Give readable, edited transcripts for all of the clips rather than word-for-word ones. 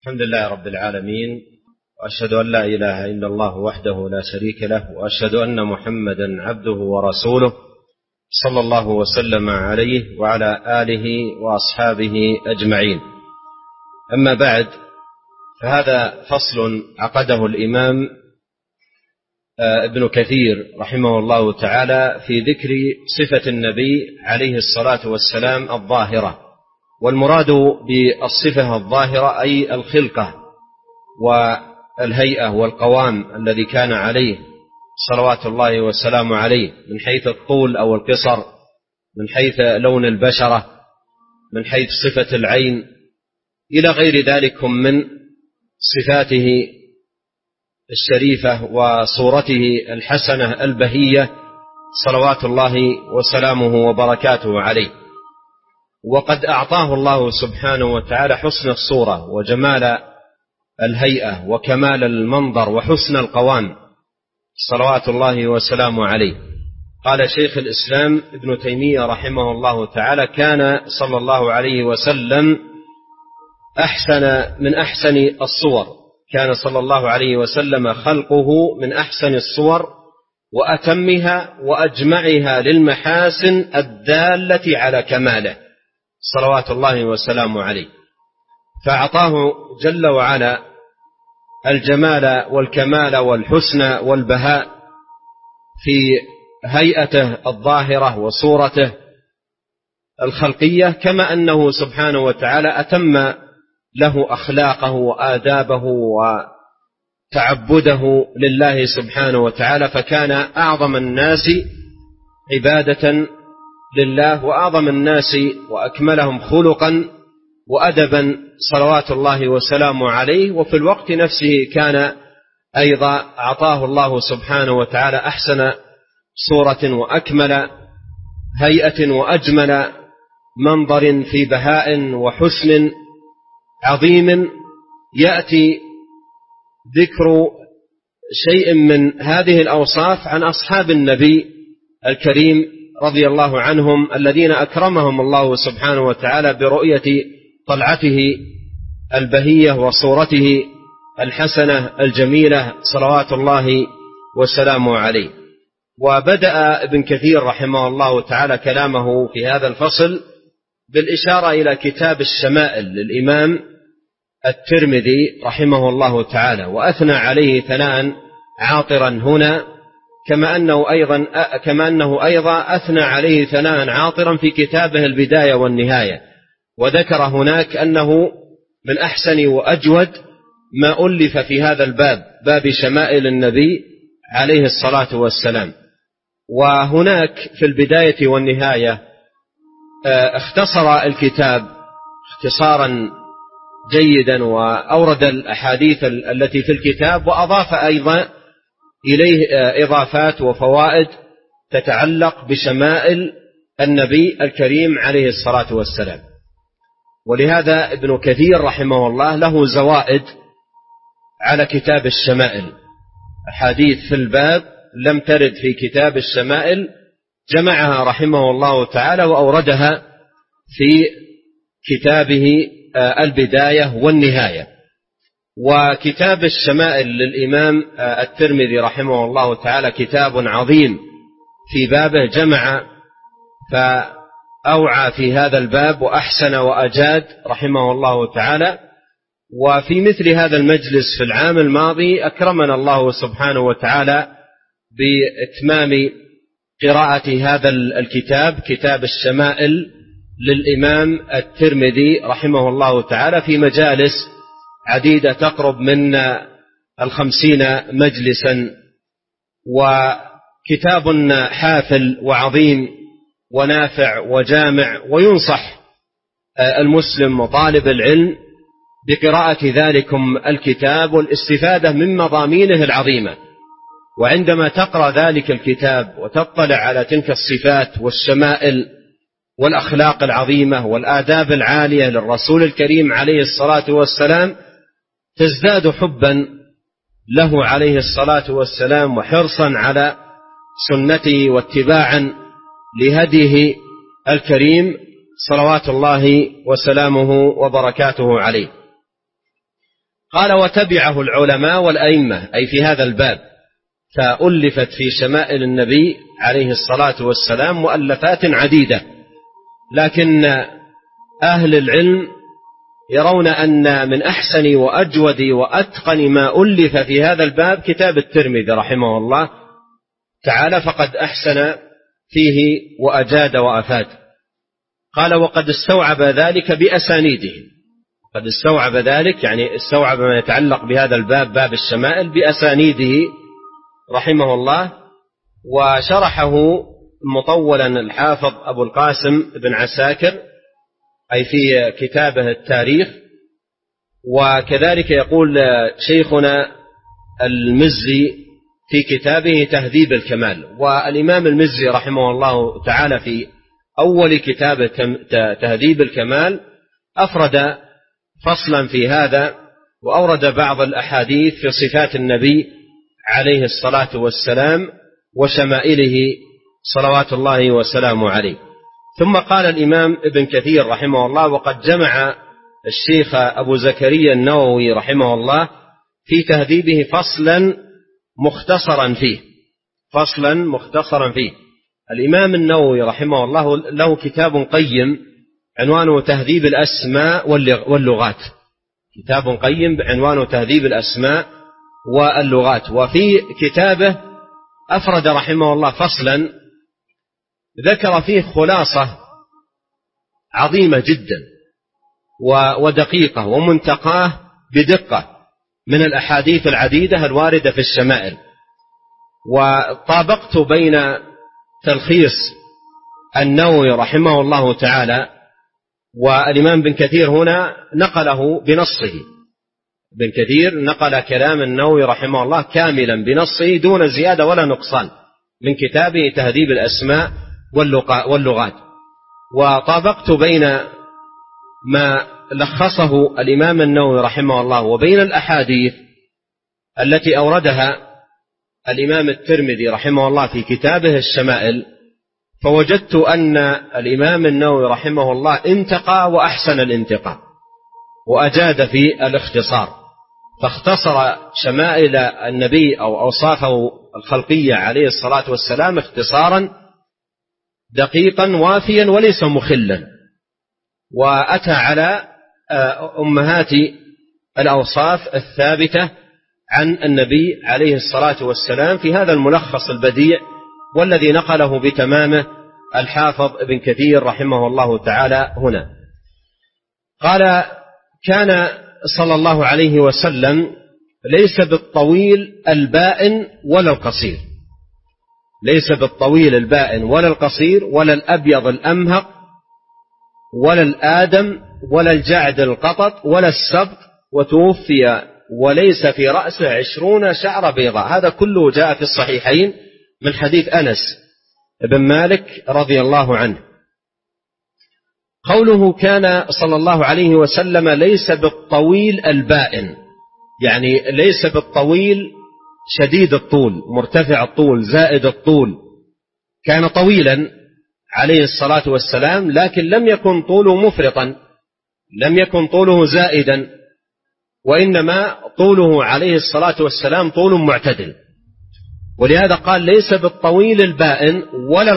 الحمد لله رب العالمين، وأشهد أن لا إله إلا الله وحده لا شريك له، وأشهد أن محمدا عبده ورسوله صلى الله وسلم عليه وعلى آله وأصحابه أجمعين. أما بعد، فهذا فصل عقده الإمام ابن كثير رحمه الله تعالى في ذكر صفة النبي عليه الصلاة والسلام الظاهرة، والمراد بالصفة الظاهرة أي الخلقة والهيئة والقوام الذي كان عليه صلوات الله والسلام عليه، من حيث الطول أو القصر، من حيث لون البشرة، من حيث صفة العين، إلى غير ذلك من صفاته الشريفة وصورته الحسنة البهية صلوات الله وسلامه وبركاته عليه. وقد أعطاه الله سبحانه وتعالى حسن الصورة وجمال الهيئة وكمال المنظر وحسن القوام صلوات الله وسلامه عليه. قال شيخ الإسلام ابن تيمية رحمه الله تعالى: كان صلى الله عليه وسلم من أحسن الصور، كان صلى الله عليه وسلم خلقه من أحسن الصور وأتمها وأجمعها للمحاسن الدالة على كماله صلوات الله وسلامه عليه، فأعطاه جل وعلا الجمال والكمال والحسن والبهاء في هيئته الظاهرة وصورته الخلقية، كما أنه سبحانه وتعالى أتم له أخلاقه وآدابه وتعبده لله سبحانه وتعالى، فكان أعظم الناس عبادة لله وأعظم الناس وأكملهم خلقا وأدبا صلوات الله وسلامه عليه. وفي الوقت نفسه كان أيضا أعطاه الله سبحانه وتعالى أحسن صورة وأكمل هيئة وأجمل منظر في بهاء وحسن عظيم. يأتي ذكر شيء من هذه الأوصاف عن أصحاب النبي الكريم رضي الله عنهم، الذين أكرمهم الله سبحانه وتعالى برؤية طلعته البهية وصورته الحسنة الجميلة صلوات الله وسلامه عليه. وبدأ ابن كثير رحمه الله تعالى كلامه في هذا الفصل بالإشارة إلى كتاب الشمائل للإمام الترمذي رحمه الله تعالى، وأثنى عليه ثناء عاطرا هنا، كما أنه أيضا أثنى عليه ثناء عاطرا في كتابه البداية والنهاية، وذكر هناك أنه من أحسن وأجود ما ألف في هذا الباب، باب شمائل النبي عليه الصلاة والسلام. وهناك في البداية والنهاية اختصر الكتاب اختصارا جيدا، وأورد الأحاديث التي في الكتاب، وأضاف أيضا إليه إضافات وفوائد تتعلق بشمائل النبي الكريم عليه الصلاة والسلام. ولهذا ابن كثير رحمه الله له زوائد على كتاب الشمائل، أحاديث في الباب لم ترد في كتاب الشمائل جمعها رحمه الله تعالى وأوردها في كتابه البداية والنهاية. وكتاب الشمائل للإمام الترمذي رحمه الله تعالى كتاب عظيم في بابه، جمع فأوعى في هذا الباب وأحسن وأجاد رحمه الله تعالى. وفي مثل هذا المجلس في العام الماضي أكرمنا الله سبحانه وتعالى بإتمام قراءة هذا الكتاب، كتاب الشمائل للإمام الترمذي رحمه الله تعالى، في مجالس عديدة تقرب من 50 مجلسا. وكتاب حافل وعظيم ونافع وجامع، وينصح المسلم وطالب العلم بقراءة ذلكم الكتاب والاستفادة من مضامينه العظيمة. وعندما تقرأ ذلك الكتاب وتطلع على تلك الصفات والشمائل والأخلاق العظيمة والآداب العالية للرسول الكريم عليه الصلاة والسلام، تزداد حبا له عليه الصلاة والسلام وحرصا على سنته واتباعا لهديه الكريم صلوات الله وسلامه وبركاته عليه. قال وتبعه العلماء والأئمة أي في هذا الباب، فألفت في شمائل النبي عليه الصلاة والسلام مؤلفات عديدة، لكن أهل العلم يرون أن من أحسن وأجود وأتقن ما ألف في هذا الباب كتاب الترمذي رحمه الله تعالى، فقد أحسن فيه وأجاد وأفاد. قال وقد استوعب ذلك بأسانيده، قد استوعب ذلك يعني استوعب ما يتعلق بهذا الباب باب الشمائل بأسانيده رحمه الله، وشرحه مطولا الحافظ أبو القاسم بن عساكر أي في كتابه التاريخ. وكذلك يقول شيخنا المزي في كتابه تهذيب الكمال، والإمام المزي رحمه الله تعالى في أول كتاب تهذيب الكمال أفرد فصلا في هذا، وأورد بعض الأحاديث في صفات النبي عليه الصلاة والسلام وشمائله صلوات الله وسلامه عليه. ثم قال الإمام ابن كثير رحمه الله وقد جمع الشيخ أبو زكريا النووي رحمه الله في تهذيبه فصلا مختصرا فيه. الإمام النووي رحمه الله له كتاب قيم عنوانه تهذيب الأسماء واللغات، كتاب قيم عنوانه تهذيب الأسماء واللغات. وفي كتابه أفرد رحمه الله فصلا ذكر فيه خلاصة عظيمة جدا ودقيقة ومنتقاه بدقة من الأحاديث العديدة الواردة في الشمائل. وطابقت بين تلخيص النووي رحمه الله تعالى والإمام بن كثير هنا نقله بنصه، بن كثير نقل كلام النووي رحمه الله كاملا بنصه دون زيادة ولا نقصان من كتابه تهذيب الأسماء واللغات. وطابقت بين ما لخصه الإمام النووي رحمه الله وبين الأحاديث التي أوردها الإمام الترمذي رحمه الله في كتابه الشمائل، فوجدت أن الإمام النووي رحمه الله انتقى وأحسن الانتقاء وأجاد في الاختصار، فاختصر شمائل النبي أو أوصافه الخلقية عليه الصلاة والسلام اختصارا دقيقا وافيا وليس مخلا، وأتى على أمهات الأوصاف الثابتة عن النبي عليه الصلاة والسلام في هذا الملخص البديع والذي نقله بتمامه الحافظ ابن كثير رحمه الله تعالى هنا. قال كان صلى الله عليه وسلم ليس بالطويل البائن ولا القصير، ليس بالطويل البائن ولا القصير ولا الأبيض الأمهق ولا الآدم ولا الجعد القطط ولا السبط، وتوفي وليس في رأسه 20 شعر بيضاء. هذا كله جاء في الصحيحين من حديث أنس بن مالك رضي الله عنه. قوله كان صلى الله عليه وسلم ليس بالطويل البائن، يعني ليس بالطويل شديد الطول مرتفع الطول زائد الطول، كان طويلا عليه الصلاة والسلام لكن لم يكن طوله مفرطا، لم يكن طوله زائدا، وإنما طوله عليه الصلاة والسلام طول معتدل. ولهذا قال ليس بالطويل البائن ولا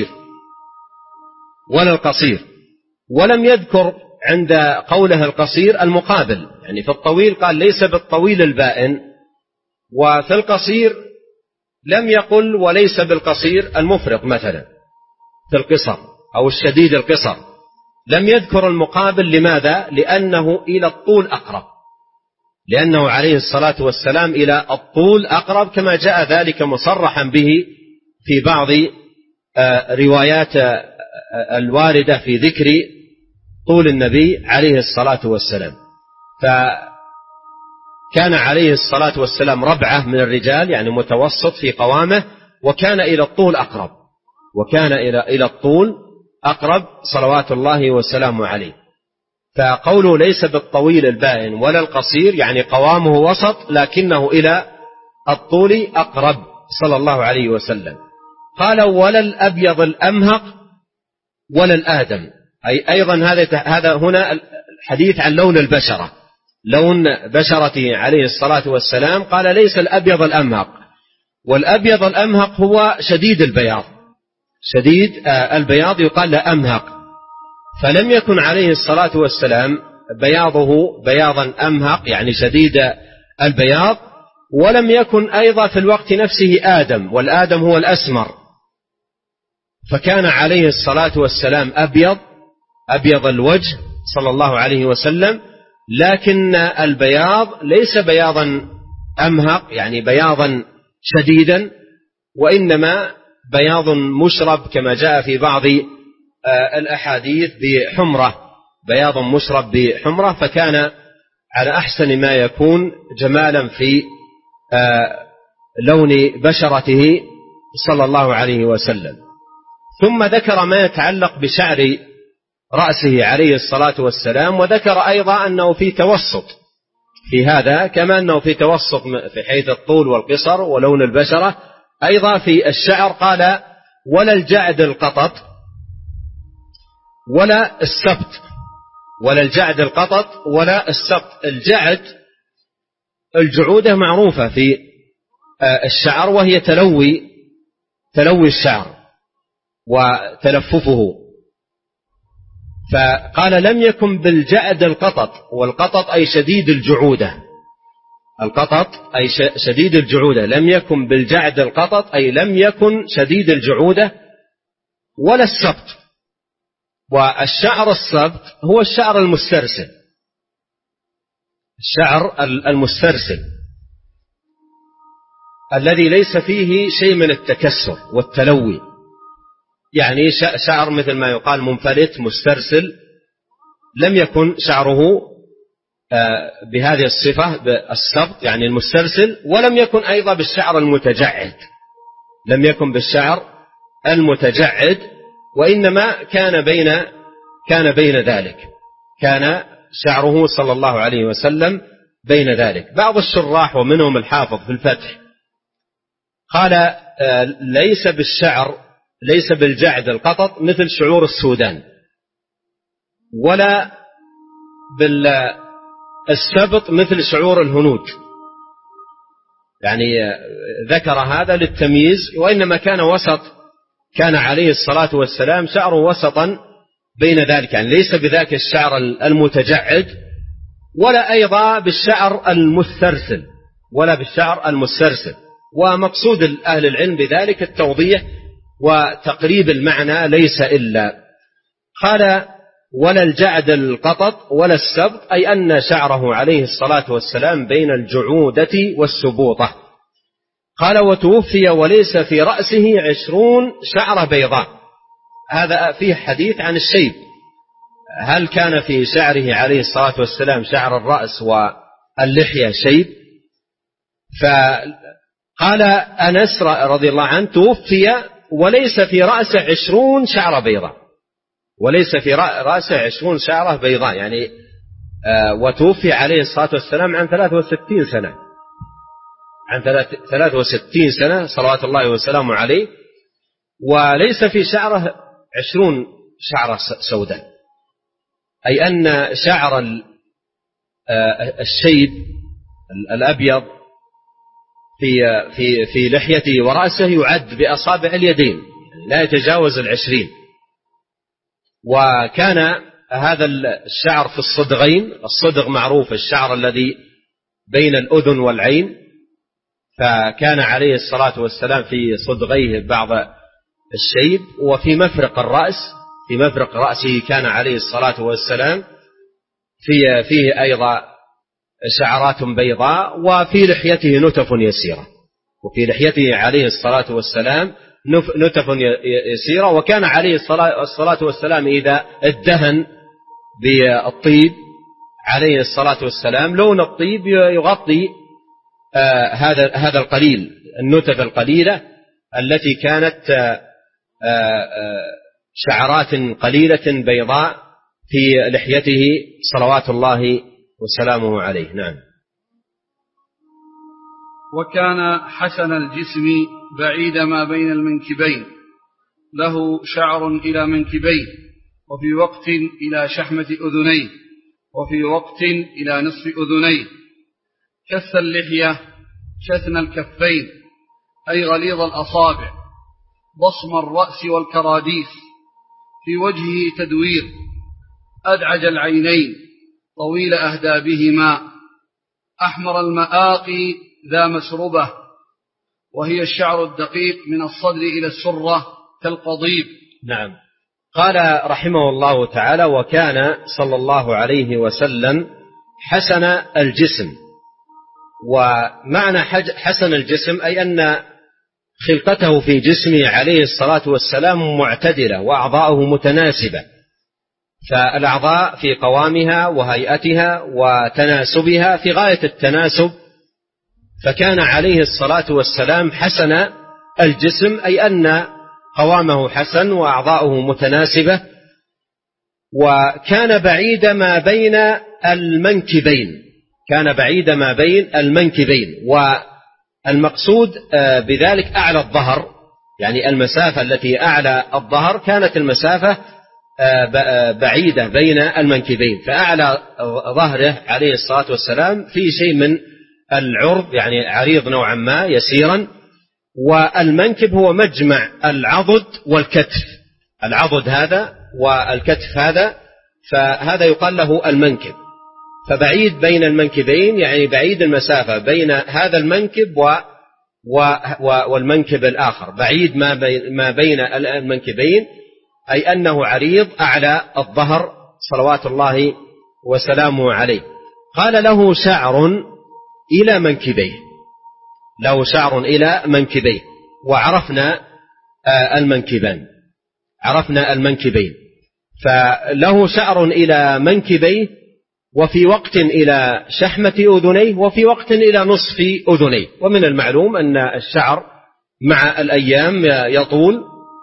القصير، ولم يذكر عند قوله القصير المقابل، يعني في الطويل قال ليس بالطويل البائن، وفي القصير لم يقل وليس بالقصير المفرط مثلا في القصر أو الشديد القصر، لم يذكر المقابل. لماذا؟ لأنه إلى الطول أقرب، لأنه عليه الصلاة والسلام إلى الطول أقرب، كما جاء ذلك مصرحا به في بعض روايات الواردة في ذكر طول النبي عليه الصلاة والسلام. فكان عليه الصلاة والسلام ربعة من الرجال، يعني متوسط في قوامه، وكان إلى الطول أقرب، وكان إلى الطول أقرب صلوات الله وسلامه عليه. فقوله ليس بالطويل البائن ولا القصير يعني قوامه وسط لكنه إلى الطول أقرب صلى الله عليه وسلم. قال ولا الأبيض الأمهق ولا الآدم، أي أيضا هذا هنا الحديث عن لون البشرة، لون بشرته عليه الصلاة والسلام قال ليس الأبيض الأمهق، والأبيض الأمهق هو شديد البياض، شديد البياض يقال له أمهق، فلم يكن عليه الصلاة والسلام بياضه بياضا أمهق يعني شديد البياض، ولم يكن أيضا في الوقت نفسه آدم، والآدم هو الأسمر، فكان عليه الصلاة والسلام أبيض الوجه صلى الله عليه وسلم، لكن البياض ليس بياضا أمهق يعني بياضا شديدا، وإنما بياض مشرب كما جاء في بعض الأحاديث بحمرة، بياض مشرب بحمرة، فكان على أحسن ما يكون جمالا في لون بشرته صلى الله عليه وسلم. ثم ذكر ما يتعلق بشعر رأسه عليه الصلاة والسلام، وذكر أيضا أنه في توسط في هذا، كما أنه في توسط في حيث الطول والقصر ولون البشرة، أيضا في الشعر قال ولا الجعد القطط ولا السبط، ولا الجعد القطط ولا السبط. الجعد الجعودة معروفة في الشعر، وهي تلوي الشعر وتلففه، فقال لم يكن بالجعد القطط، والقطط أي شديد الجعودة، القطط أي شديد الجعودة، لم يكن بالجعد القطط أي لم يكن شديد الجعودة، ولا السبط. والشعر السبط هو الشعر المسترسل، الشعر المسترسل الذي ليس فيه شيء من التكسر والتلوي، يعني شعر مثل ما يقال منفلت مسترسل، لم يكن شعره بهذه الصفة بالسبط يعني المسترسل، ولم يكن أيضا بالشعر المتجعد، لم يكن بالشعر المتجعد، وإنما كان بين ذلك، كان شعره صلى الله عليه وسلم بين ذلك. بعض الشراح ومنهم الحافظ في الفتح قال ليس بالشعر، ليس بالجعد القطط مثل شعور السودان، ولا بالسبط مثل شعور الهنود، يعني ذكر هذا للتمييز، وإنما كان وسط، كان عليه الصلاة والسلام شعره وسطا بين ذلك، يعني ليس بذاك الشعر المتجعد، ولا أيضا بالشعر المسترسل، ولا بالشعر المسترسل. ومقصود أهل العلم بذلك التوضيح وتقريب المعنى ليس إلا. قال ولا الجعد القطط ولا السبط، أي أن شعره عليه الصلاة والسلام بين الجعودة والسبوطة. قال وتوفي وليس في رأسه 20 شعرة بيضاء. هذا فيه حديث عن الشيب، هل كان في شعره عليه الصلاة والسلام شعر الرأس واللحية شيب؟ فقال أنس رضي الله عنه توفي وليس في رأسه 20 شعرة بيضاء، وليس في رأسه 20 شعرة بيضاء، يعني وتوفي عليه الصلاة والسلام عن 63 سنة، عن 63 سنة صلوات الله وسلامه عليه، وليس في شعره 20 شعرة سوداء، أي أن شعر الشيب الأبيض في لحيته ورأسه يعد بأصابع اليدين، لا يتجاوز 20. وكان هذا الشعر في الصدغين، الصدغ معروف الشعر الذي بين الأذن والعين، فكان عليه الصلاة والسلام في صدغيه بعض الشيب، وفي مفرق الرأس، في مفرق رأسه كان عليه الصلاة والسلام فيه أيضا شعرات بيضاء، وفي لحيته نتف يسيرة، وفي لحيته عليه الصلاة والسلام نتف يسيرة. وكان عليه الصلاة والسلام إذا ادهن بالطيب عليه الصلاة والسلام لون الطيب يغطي هذا القليل، النتف القليلة التي كانت شعرات قليلة بيضاء في لحيته صلوات الله وسلامه عليه. نعم. وكان حسن الجسم بعيد ما بين المنكبين، له شعر إلى منكبيه، وفي وقت إلى شحمة أذنيه، وفي وقت إلى نصف أذنيه. كث اللحية شثن الكفين أي غليظ الأصابع، بصم الرأس والكراديس، في وجهه تدوير، أدعج العينين طويل أهدابهما، أحمر المآقي ذا مسربة، وهي الشعر الدقيق من الصدر إلى السرة كالقضيب. نعم. قال رحمه الله تعالى: وكان صلى الله عليه وسلم حسن الجسم. ومعنى حسن الجسم أي أن خلقته في جسمه عليه الصلاة والسلام معتدلة وأعضاؤه متناسبة، فالأعضاء في قوامها وهيئتها وتناسبها في غاية التناسب، فكان عليه الصلاة والسلام حسن الجسم أي أن قوامه حسن وأعضاؤه متناسبة، وكان بعيد ما بين المنكبين، كان بعيد ما بين المنكبين، والمقصود بذلك أعلى الظهر، يعني المسافة التي أعلى الظهر كانت المسافة بعيدة بين المنكبين، فأعلى ظهره عليه الصلاة والسلام في شيء من العرض، يعني عريض نوعا ما يسيرا، والمنكب هو مجمع العضد والكتف، العضد هذا والكتف هذا، فهذا يقال له المنكب. فبعيد بين المنكبين يعني بعيد المسافة بين هذا المنكب والمنكب الآخر، بعيد ما بين المنكبين أي أنه عريض أعلى الظهر صلوات الله وسلامه عليه. قال: له شعر إلى منكبيه، له شعر إلى منكبيه. وعرفنا المنكبين، عرفنا المنكبين، فله شعر إلى منكبيه، وفي وقت إلى شحمة أذنيه، وفي وقت إلى نصف أذنيه. ومن المعلوم أن الشعر مع الأيام يطول،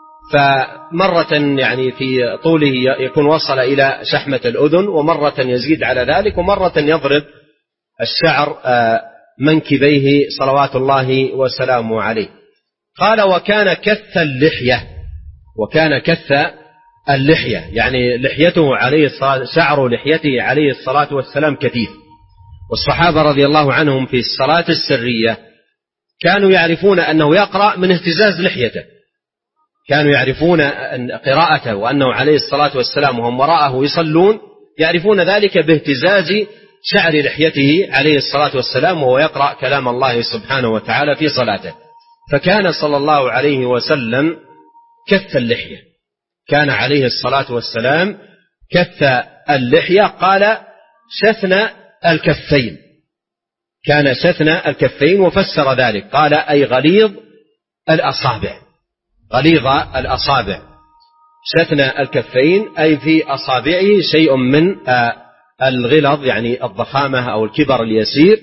فمرة يعني في طوله يكون وصل إلى شحمة الأذن، ومرة يزيد على ذلك، ومرة يضرب الشعر منكبيه صلوات الله وسلامه عليه. قال: وكان كث اللحية، وكان كث اللحية يعني لحيته عليه الصلاة، شعر لحيته عليه الصلاة والسلام كثيف. والصحابة رضي الله عنهم في الصلاة السرية كانوا يعرفون أنه يقرأ من اهتزاز لحيته، كانوا يعرفون قراءته وأنه عليه الصلاة والسلام وهم وراءه يصلون يعرفون ذلك باهتزاز شعر لحيته عليه الصلاة والسلام وهو يقرأ كلام الله سبحانه وتعالى في صلاته. فكان صلى الله عليه وسلم كث اللحية، كان عليه الصلاة والسلام كث اللحية. قال: شثن الكفين، كان شثن الكفين، وفسر ذلك قال: أي غليظ الأصابع، غليظ الأصابع. شثن الكفين أي في أصابعه شيء من الغلظ، يعني الضخامة أو الكبر اليسير.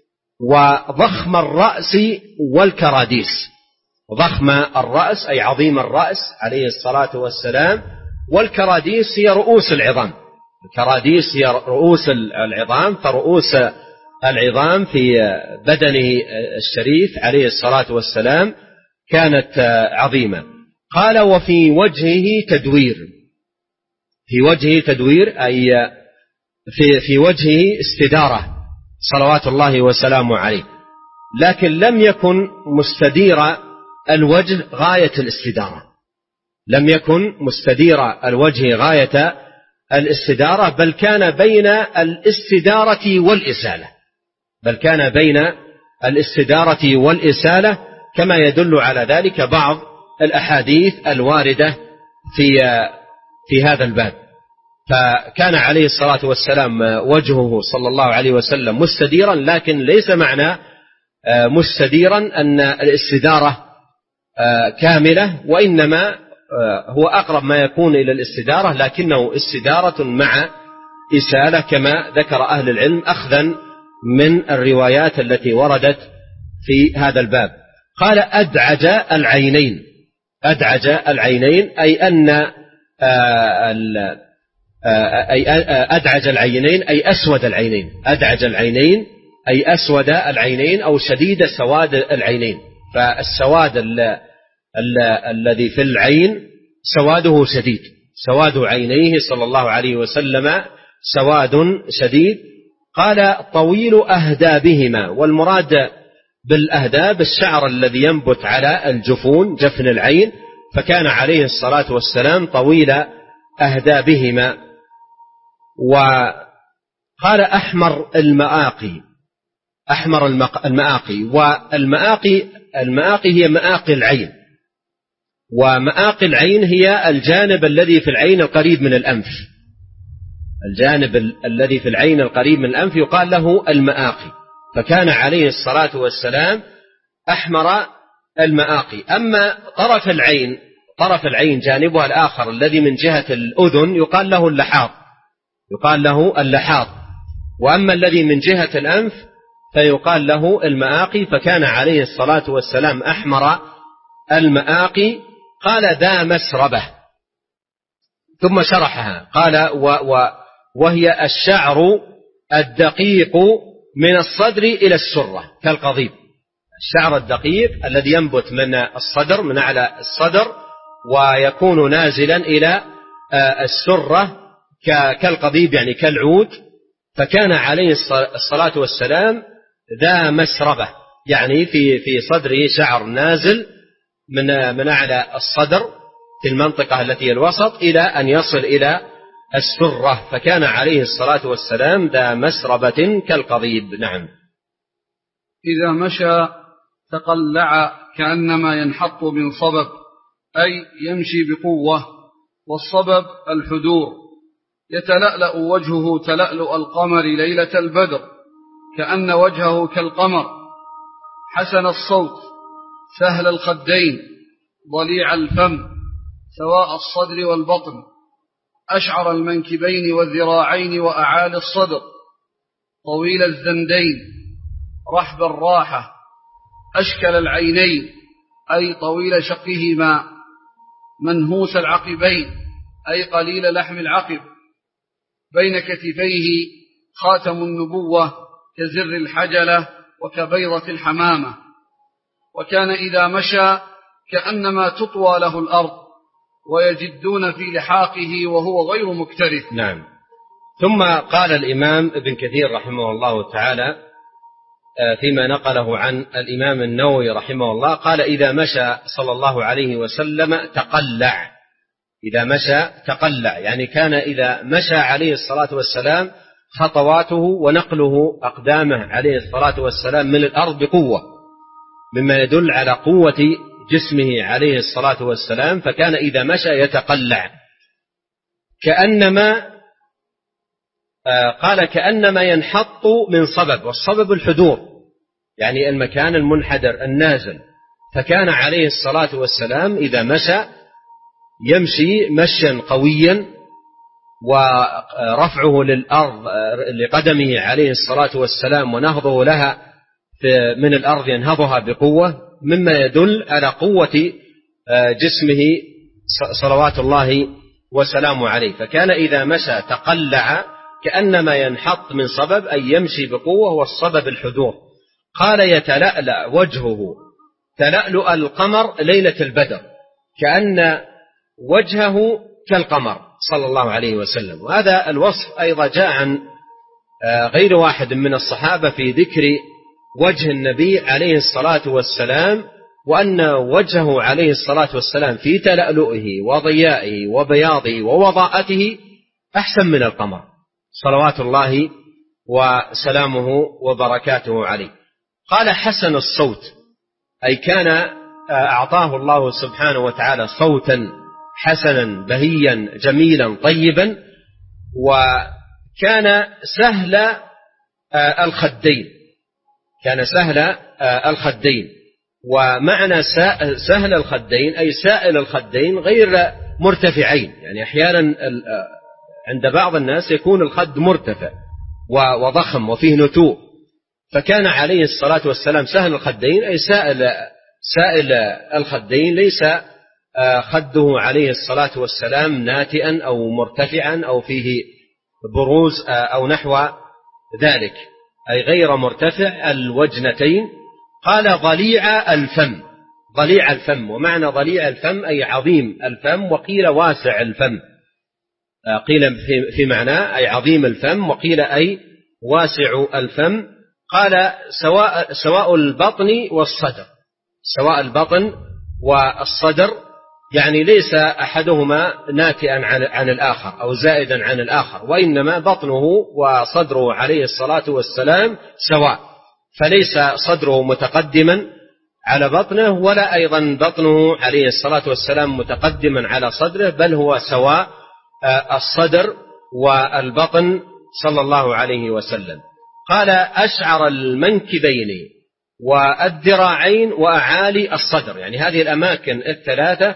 وضخم الرأس والكراديس، ضخم الرأس أي عظيم الرأس عليه الصلاة والسلام، والكراديس هي رؤوس العظام، الكراديس هي رؤوس العظام، فرؤوس العظام في بدنه الشريف عليه الصلاة والسلام كانت عظيمة. قال: وفي وجهه تدوير، في وجهه تدوير أي في وجهه استدارة صلوات الله وسلامه عليه، لكن لم يكن مستدير الوجه غاية الاستدارة، لم يكن مستدير الوجه غاية الاستدارة، بل كان بين الاستدارة والإسالة، بل كان بين الاستدارة والإسالة، كما يدل على ذلك بعض الأحاديث الواردة في هذا الباب. فكان عليه الصلاة والسلام وجهه صلى الله عليه وسلم مستديرا، لكن ليس معنى مستديرا أن الاستدارة كاملة، وإنما هو أقرب ما يكون إلى الاستدارة، لكنه استدارة مع إسالة كما ذكر أهل العلم أخذا من الروايات التي وردت في هذا الباب. قال: أدعج العينين، أدعج العينين أي أن أدعج العينين أي أسود العينين، أدعج العينين أي أسود العينين أو شديد سواد العينين. فالسواد الذي في العين سواده شديد، سواد عينيه صلى الله عليه وسلم سواد شديد. قال طويل أهدابهما، والمراد بالأهداب الشعر الذي ينبت على الجفون جفن العين، فكان عليه الصلاة والسلام طويل أهدابهما. وقال أحمر المآقي، أحمر المآقي، والمآقي هي مآقي العين، ومآقي العين هي الجانب الذي في العين القريب من الأنف، الجانب الذي في العين القريب من الأنف يقال له المآقي، فكان عليه الصلاة والسلام أحمر المآقي. أما طرف العين جانبها الآخر الذي من جهة الأذن يقال له اللحاظ، وأما الذي من جهة الأنف فيقال له المآقي، فكان عليه الصلاة والسلام أحمر المآقي. قال ذا مسربة، ثم شرحها قال وهي الشعر الدقيق من الصدر إلى السرة كالقضيب، الشعر الدقيق الذي ينبت من الصدر، من أعلى الصدر، ويكون نازلا إلى السرة كالقضيب يعني كالعود. فكان عليه الصلاة والسلام ذا مسربة، يعني في صدره شعر نازل من أعلى الصدر في المنطقة التي هي الوسط إلى أن يصل إلى السرة، فكان عليه الصلاة والسلام ذا مسربة كالقضيب. نعم. إذا مشى تقلع كأنما ينحط من صبب، أي يمشي بقوة، والصبب الحدور. يتلألأ وجهه تلألؤ القمر ليلة البدر، كأن وجهه كالقمر، حسن الصوت، سهل الخدين، ضليع الفم، سواء الصدر والبطن، أشعر المنكبين والذراعين وأعالي الصدر، طويل الزندين، رحب الراحة، أشكل العينين أي طويل شقهما، منهوس العقبين أي قليل لحم العقب، بين كتفيه خاتم النبوة كزر الحجلة وكبيضة الحمامة. وكان إذا مشى كأنما تطوى له الأرض، ويجدون في لحاقه وهو غير مكترث. نعم. ثم قال الإمام ابن كثير رحمه الله تعالى فيما نقله عن الإمام النووي رحمه الله، قال إذا مشى صلى الله عليه وسلم تقلع. إذا مشى تقلع يعني كان إذا مشى عليه الصلاة والسلام خطواته ونقله أقدامه عليه الصلاة والسلام من الأرض بقوة، مما يدل على قوة جسمه عليه الصلاة والسلام. فكان إذا مشى يتقلع كأنما قال كأنما ينحط من صبب، والصبب الحدور يعني المكان المنحدر النازل. فكان عليه الصلاة والسلام إذا مشى يمشي مشيا قويا، ورفعه للأرض لقدمه عليه الصلاة والسلام ونهضه لها من الأرض ينهضها بقوة، مما يدل على قوة جسمه صلوات الله وسلامه عليه. فكان إذا مشى تقلع كأنما ينحط من صبب أي يمشي بقوة، والصبب الحدور. قال يتلألأ وجهه تلألؤ القمر ليلة البدر، كأن وجهه كالقمر صلى الله عليه وسلم. وهذا الوصف أيضا جاء عن غير واحد من الصحابة في ذكر وجه النبي عليه الصلاة والسلام، وأن وجهه عليه الصلاة والسلام في تلألؤه وضيائه وبياضه ووضاءته أحسن من القمر صلوات الله وسلامه وبركاته عليه. قال حسن الصوت، أي كان أعطاه الله سبحانه وتعالى صوتا حسنا بهيا جميلا طيبا، وكان سهل الخدين، كان سهل الخدين. ومعنى سهل الخدين أي سائل الخدين غير مرتفعين، يعني أحيانا عند بعض الناس يكون الخد مرتفع وضخم وفيه نتوء، فكان عليه الصلاة والسلام سهل الخدين أي سائل الخدين، ليس خده عليه الصلاة والسلام ناتئا أو مرتفعا أو فيه بروز أو نحو ذلك، أي غير مرتفع الوجنتين. قال ضليع الفم، ضليع الفم، ومعنى ضليع الفم أي عظيم الفم، وقيل واسع الفم. قيل في معناه أي عظيم الفم، وقيل أي واسع الفم. قال سواء البطن والصدر، سواء البطن والصدر، يعني ليس أحدهما ناتئا عن الآخر أو زائدا عن الآخر، وإنما بطنه وصدره عليه الصلاة والسلام سواء، فليس صدره متقدما على بطنه، ولا أيضا بطنه عليه الصلاة والسلام متقدما على صدره، بل هو سواء الصدر والبطن صلى الله عليه وسلم. قال أشعر المنكبين والذراعين وأعالي الصدر، يعني هذه الأماكن الثلاثة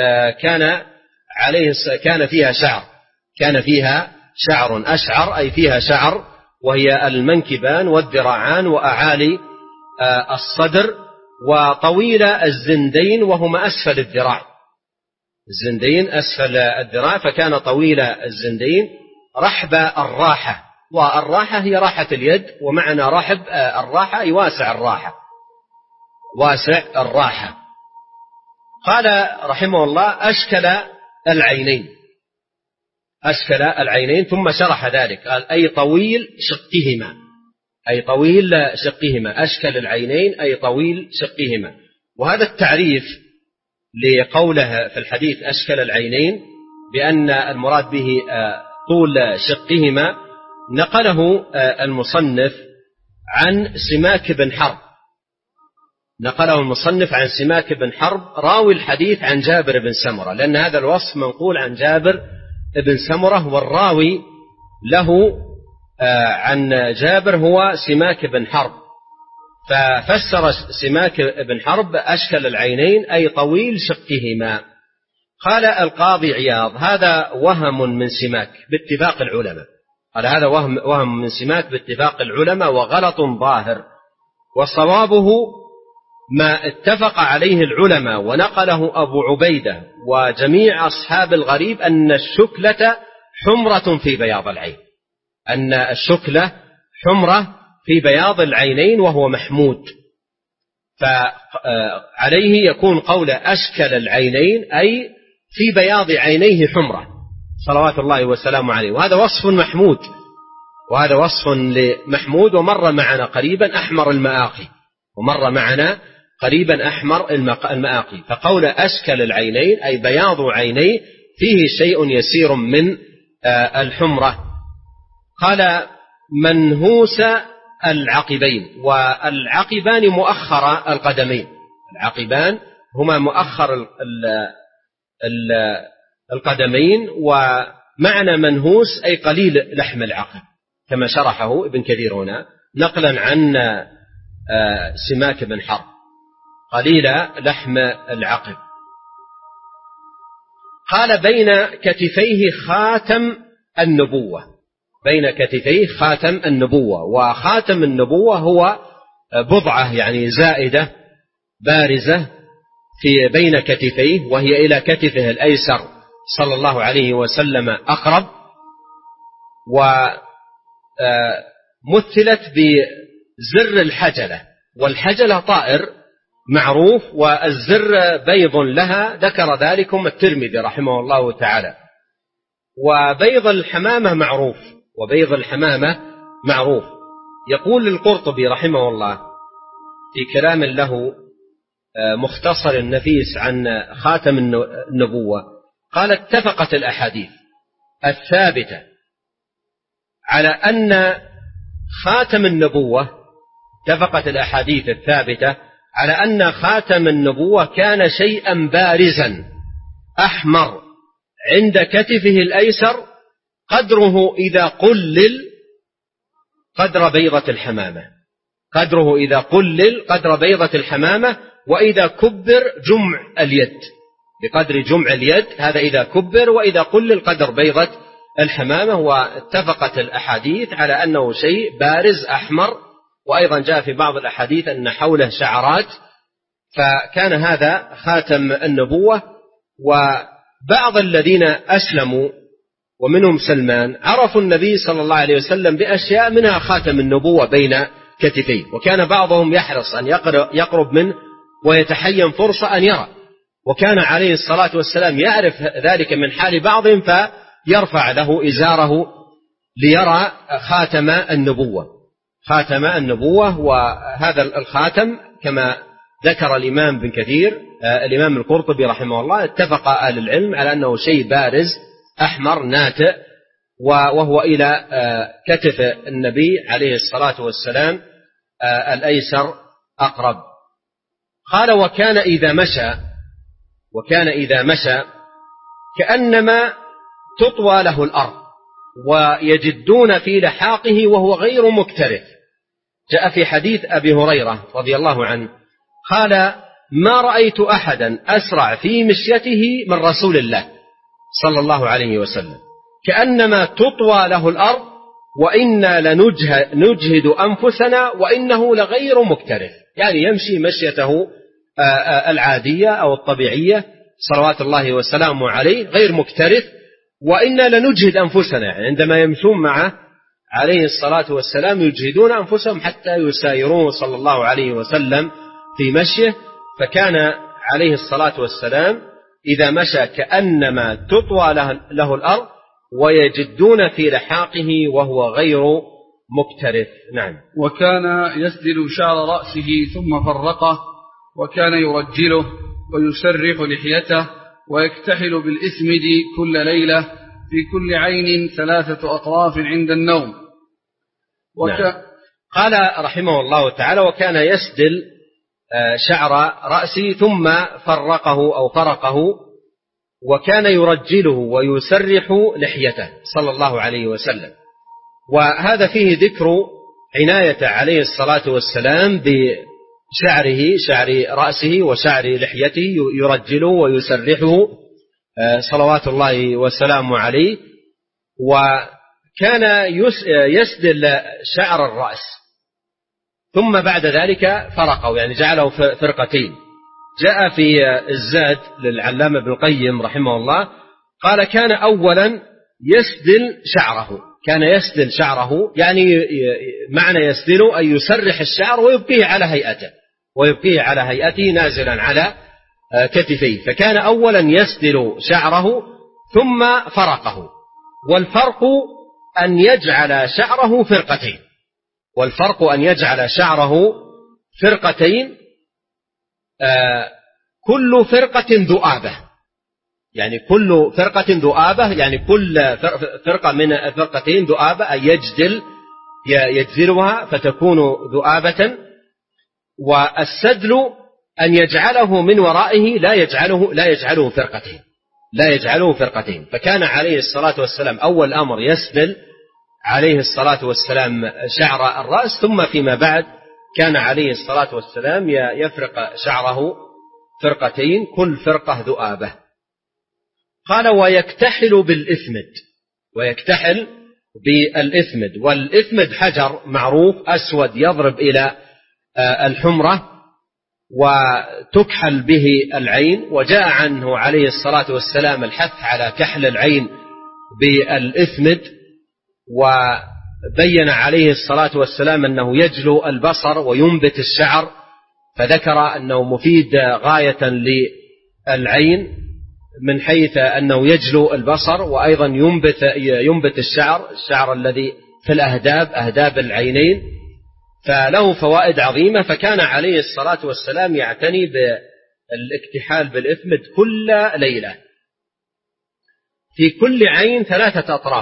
كان فيها شعر، أشعر أي فيها شعر، وهي المنكبان والذراعان وأعالي الصدر، وطويل الزندين وهما أسفل الذراع، الزندين أسفل الذراع، فكان طويل الزندين، رحب الراحة، والراحة هي راحة اليد، ومعنى رحب الراحة أي واسع الراحة، واسع الراحة. قال رحمه الله أشكل العينين، ثم شرح ذلك قال أي طويل شقهما، أي طويل شقهما، أشكل العينين أي طويل شقهما. وهذا التعريف لقوله في الحديث أشكل العينين بأن المراد به طول شقهما، نقله المصنف عن سماك بن حرب، نقله المصنف عن سماك بن حرب راوي الحديث عن جابر بن سمرة، لأن هذا الوصف منقول عن جابر بن سمرة، والراوي له عن جابر هو سماك بن حرب، ففسر سماك بن حرب أشكل العينين أي طويل شقهما. قال القاضي عياض هذا وهم من سماك باتفاق العلماء، قال هذا وهم من سماك باتفاق العلماء وغلط ظاهر، وصوابه ما اتفق عليه العلماء ونقله أبو عبيدة وجميع أصحاب الغريب أن الشكلة حمرة في بياض العين، أن الشكلة حمرة في بياض العينين وهو محمود، فعليه يكون قول أشكل العينين أي في بياض عينيه حمرة صلوات الله وسلامه عليه، وهذا وصف محمود، وهذا وصف لمحمود، ومر معنا قريبا أحمر المآقي، ومر معنا قريبا أحمر المآقي. فقول أشكل العينين أي بياض عينيه فيه شيء يسير من الحمرة. قال منهوس العقبين، والعقبان مؤخر القدمين، العقبان هما مؤخر القدمين، ومعنى منهوس أي قليل لحم العقب، كما شرحه ابن كثير هنا نقلا عن سماك بن حرب، قليل لحم العقب. قال بين كتفيه خاتم النبوة، بين كتفيه خاتم النبوة، وخاتم النبوة هو بضعة يعني زائدة بارزة في بين كتفيه، وهي إلى كتفه الأيسر صلى الله عليه وسلم أقرب، ومثلت بزر الحجلة، والحجلة طائر معروف، والزر بيض لها، ذكر ذلكم الترمذي رحمه الله تعالى. وبيض الحمامة معروف، وبيض الحمامة معروف. يقول القرطبي رحمه الله في كلام له مختصر النفيس عن خاتم النبوة، قال اتفقت الأحاديث الثابتة على أن خاتم النبوة، اتفقت الأحاديث الثابتة على أن خاتم النبوة كان شيئا بارزا أحمر عند كتفه الأيسر، قدره إذا قلل قدر بيضة الحمامة، قدره إذا قلل قدر بيضة الحمامة، وإذا كبر جمع اليد، بقدر جمع اليد، هذا إذا كبر، وإذا قلل قدر بيضة الحمامة. واتفقت الأحاديث على أنه شيء بارز أحمر، وأيضا جاء في بعض الأحاديث أن حوله شعرات، فكان هذا خاتم النبوة. وبعض الذين أسلموا ومنهم سلمان عرفوا النبي صلى الله عليه وسلم بأشياء منها خاتم النبوة بين كتفيه، وكان بعضهم يحرص أن يقرب منه ويتحين فرصة أن يرى، وكان عليه الصلاة والسلام يعرف ذلك من حال بعضهم يرفع له إزاره ليرى خاتم النبوة. وهذا الخاتم كما ذكر الإمام بن كثير الإمام القرطبي رحمه الله اتفق أهل العلم على أنه شيء بارز أحمر ناتئ، وهو إلى كتف النبي عليه الصلاة والسلام الأيسر أقرب. قال وكان إذا مشى كأنما تطوى له الأرض ويجدون في لحاقه وهو غير مكترث. جاء في حديث أبي هريرة رضي الله عنه قال ما رأيت أحدا أسرع في مشيته من رسول الله صلى الله عليه وسلم، كأنما تطوى له الأرض وإنا لنجهد أنفسنا وإنه لغير مكترث، يعني يمشي مشيته العادية أو الطبيعية صلوات الله وسلامه عليه غير مكترث، وإنا لنجهد أنفسنا، يعني عندما يمشون معه عليه الصلاة والسلام يجهدون أنفسهم حتى يسايرون صلى الله عليه وسلم في مشيه. فكان عليه الصلاة والسلام إذا مشى كأنما تطوى له الأرض ويجدون في لحاقه وهو غير مكترث. نعم. وكان يسدل شعر رأسه ثم فرقه، وكان يرجله ويسرح لحيته، ويكتحل بالإسمد كل ليلة في كل عين 3 أطراف عند النوم. نعم. قال رحمه الله تعالى وكان يسدل شعر رأسه ثم فرقه، وكان يرجله ويسرح لحيته صلى الله عليه وسلم. وهذا فيه ذكر عناية عليه الصلاة والسلام بشعره، شعر رأسه وشعر لحيته، يرجله ويسرحه صلوات الله وسلامه عليه. وكان يسدل شعر الرأس ثم بعد ذلك فرقه، يعني جعله فرقتين. جاء في الزاد للعلامة ابن القيم رحمه الله قال كان أولا كان يسدل شعره، يعني معنى يسدله أن يسرح الشعر ويبقيه على هيئته نازلا على كتفيه. فكان أولا يسدل شعره ثم فرقه. والفرق أن يجعل شعره فرقتين، كل فرقة ذؤابة، يعني كل فرقة ذؤابة، يعني كل فرقة من الفرقتين ذؤابة، أي يجزلها فتكون ذؤابة. والسدل أن يجعله من ورائه لا يجعله فرقتين. فكان عليه الصلاة والسلام أول أمر يسدل عليه الصلاة والسلام شعر الرأس، ثم فيما بعد كان عليه الصلاة والسلام يفرق شعره فرقتين، كل فرقة ذؤابة. قال ويكتحل بالإثمد. والإثمد حجر معروف أسود يضرب إلى الحمرة وتكحل به العين، وجاء عنه عليه الصلاة والسلام الحث على كحل العين بالإثمد، وبين عليه الصلاة والسلام أنه يجلو البصر وينبت الشعر، فذكر أنه مفيد غاية للعين من حيث أنه يجلو البصر، وأيضا ينبت الشعر الذي في أهداب العينين، فله فوائد عظيمة. فكان عليه الصلاة والسلام يعتني بالاكتحال بالإثمد كل ليلة في كل عين 3 أطراف،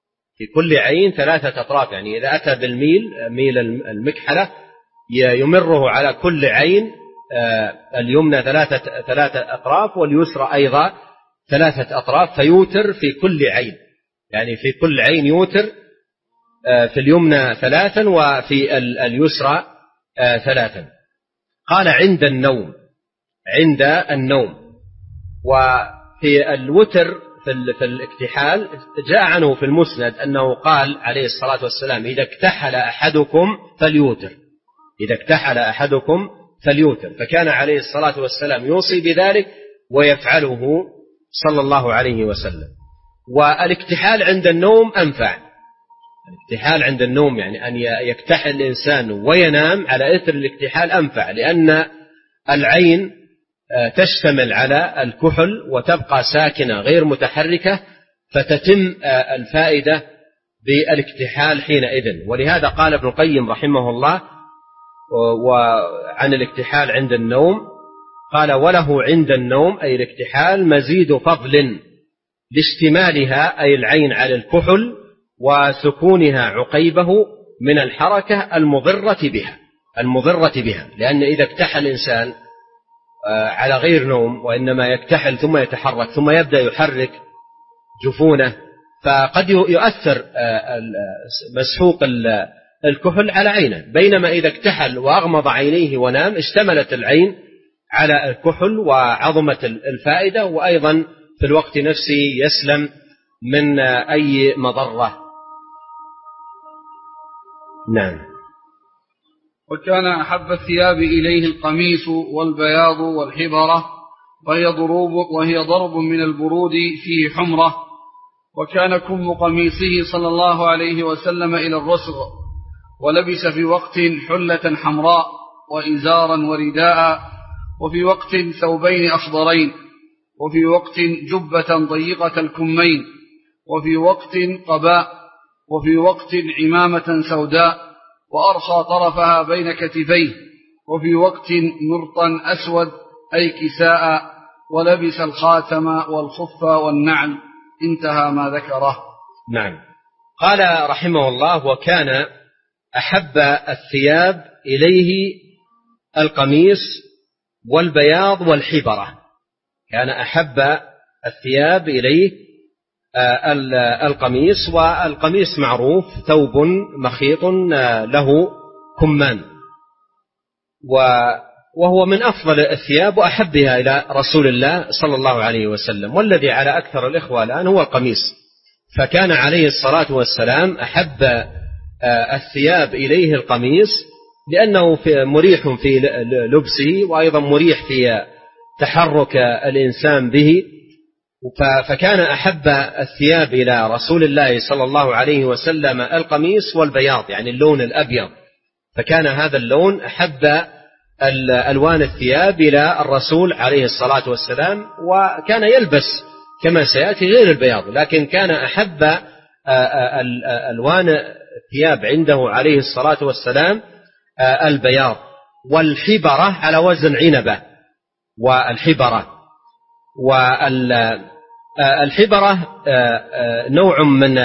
يعني إذا أتى ميل المكحلة يمره على كل عين، اليمنى 3 أطراف واليسرى أيضا 3 أطراف، فيوتر في كل عين، يعني في كل عين يوتر، في اليمنى 3 وفي اليسرى 3. قال عند النوم. وفي الوتر في الاكتحال جاء عنه في المسند أنه قال عليه الصلاة والسلام إذا اكتحل أحدكم فليوتر. فكان عليه الصلاة والسلام يوصي بذلك ويفعله صلى الله عليه وسلم. والاكتحال عند النوم أنفع، يعني أن يكتحل الإنسان وينام على إثر الاكتحال أنفع، لأن العين تشتمل على الكحل وتبقى ساكنة غير متحركة، فتتم الفائدة بالاكتحال حينئذ. ولهذا قال ابن القيم رحمه الله وعن الاكتحال عند النوم، قال: وله عند النوم أي الاكتحال مزيد فضل لاشتمالها أي العين على الكحل وسكونها عقيبه من الحركة المضرة بها، لأن إذا اكتحل الإنسان على غير نوم وإنما يكتحل ثم يتحرك ثم يبدأ يحرك جفونه، فقد يؤثر مسحوق الكحل على عينه، بينما إذا اكتحل وأغمض عينيه ونام اشتملت العين على الكحل وعظمت الفائدة، وأيضا في الوقت نفسه يسلم من أي مضرة. نعم. وكان أحب الثياب إليه القميص والبياض والحبرة، وهي ضرب من البرود فيه حمرة. وكان كم قميصه صلى الله عليه وسلم إلى الرسغ، ولبس في وقت حلة حمراء وإزارا ورداء، وفي وقت ثوبين أخضرين، وفي وقت جبة ضيقة الكمين، وفي وقت قباء، وفي وقت عمامة سوداء وأرخى طرفها بين كتفيه، وفي وقت مرطا أسود أي كساء، ولبس الخاتم والخف والنعل. انتهى ما ذكره. نعم. قال رحمه الله: وكان أحب الثياب إليه القميص والبياض والحبرة. كان أحب الثياب إليه القميص، والقميص معروف ثوب مخيط له كمان، وهو من أفضل الثياب وأحبها إلى رسول الله صلى الله عليه وسلم، والذي على أكثر الإخوة الآن هو القميص. فكان عليه الصلاة والسلام أحب الثياب إليه القميص، لأنه مريح في لبسه، وأيضا مريح في تحرك الإنسان به. فكان أحب الثياب إلى رسول الله صلى الله عليه وسلم القميص والبياض، يعني اللون الأبيض، فكان هذا اللون أحب الألوان الثياب إلى الرسول عليه الصلاة والسلام. وكان يلبس كما سيأتي غير البياض، لكن كان أحب ألوان الثياب عنده عليه الصلاة والسلام البياض. والحبرة على وزن عنبة، والحبرة نوع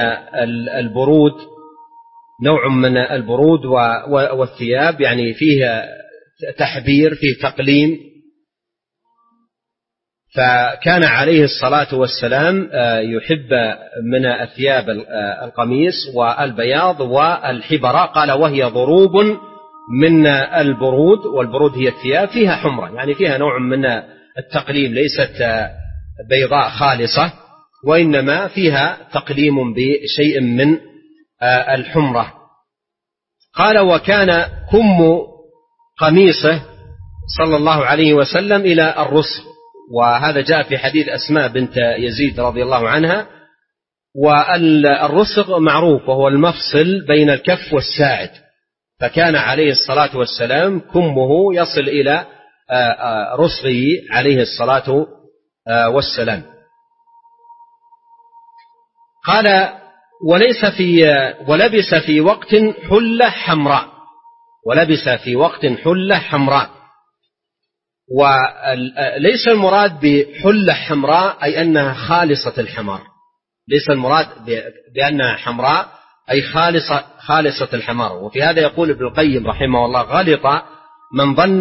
من البرود والثياب، يعني فيه تحبير، فيه تقليم. فكان عليه الصلاة والسلام يحب من الثياب القميص والبياض والحبرة. قال: وهي ضروب من البرود، والبرود هي الثياب فيها حمرة، يعني فيها نوع من التقليم، ليست بيضاء خالصة، وإنما فيها تقليم بشيء من الحمرة. قال: وكان كم قميصه صلى الله عليه وسلم إلى الرسغ، وهذا جاء في حديث أسماء بنت يزيد رضي الله عنها. والرسغ معروف وهو المفصل بين الكف والساعد، فكان عليه الصلاة والسلام كمه يصل إلى رسغه عليه الصلاة والسلام. قال: ولبس في وقت حلة حمراء. وليس المراد بحلة حمراء أي أنها خالصة الحمار، ليس المراد بأنها حمراء أي خالصة الحمار. وفي هذا يقول ابن القيم رحمه الله: غلط من ظن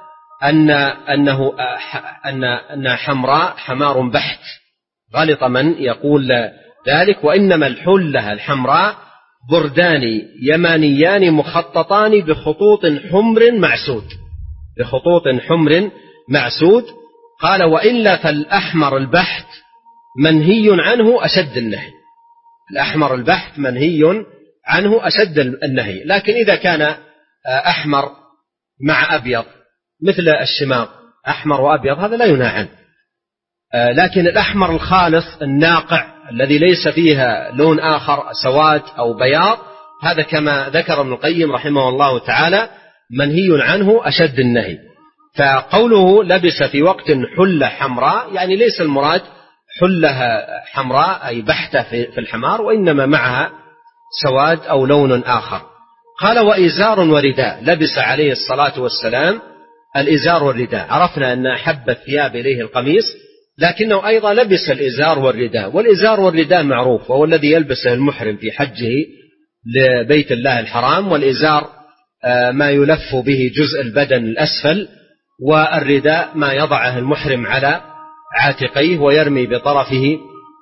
أن حمراء حمار بحت، غلط من يقول ذلك، وإنما الحلة الحمراء بردان يمانيان مخططان بخطوط حمر معسود. قال: وإلا فالأحمر البحت منهي عنه أشد النهي. الأحمر البحت منهي عنه أشد النهي، لكن إذا كان أحمر مع أبيض مثل الشماغ، أحمر وأبيض، هذا لا ينهى عنه. لكن الأحمر الخالص الناقع الذي ليس فيها لون آخر سواد أو بياض، هذا كما ذكر ابن القيم رحمه الله تعالى منهي عنه أشد النهي. فقوله لبس في وقت حلة حمراء يعني ليس المراد حلة حمراء أي بحتة في الحمار، وإنما معها سواد أو لون آخر. قال وإزار ورداء، لبس عليه الصلاة والسلام الإزار والرداء. عرفنا أن أحب الثياب إليه القميص، لكنه أيضا لبس الإزار والرداء. والإزار والرداء معروف، وهو الذي يلبسه المحرم في حجه لبيت الله الحرام. والإزار ما يلف به جزء البدن الأسفل، والرداء ما يضعه المحرم على عاتقيه ويرمي بطرفه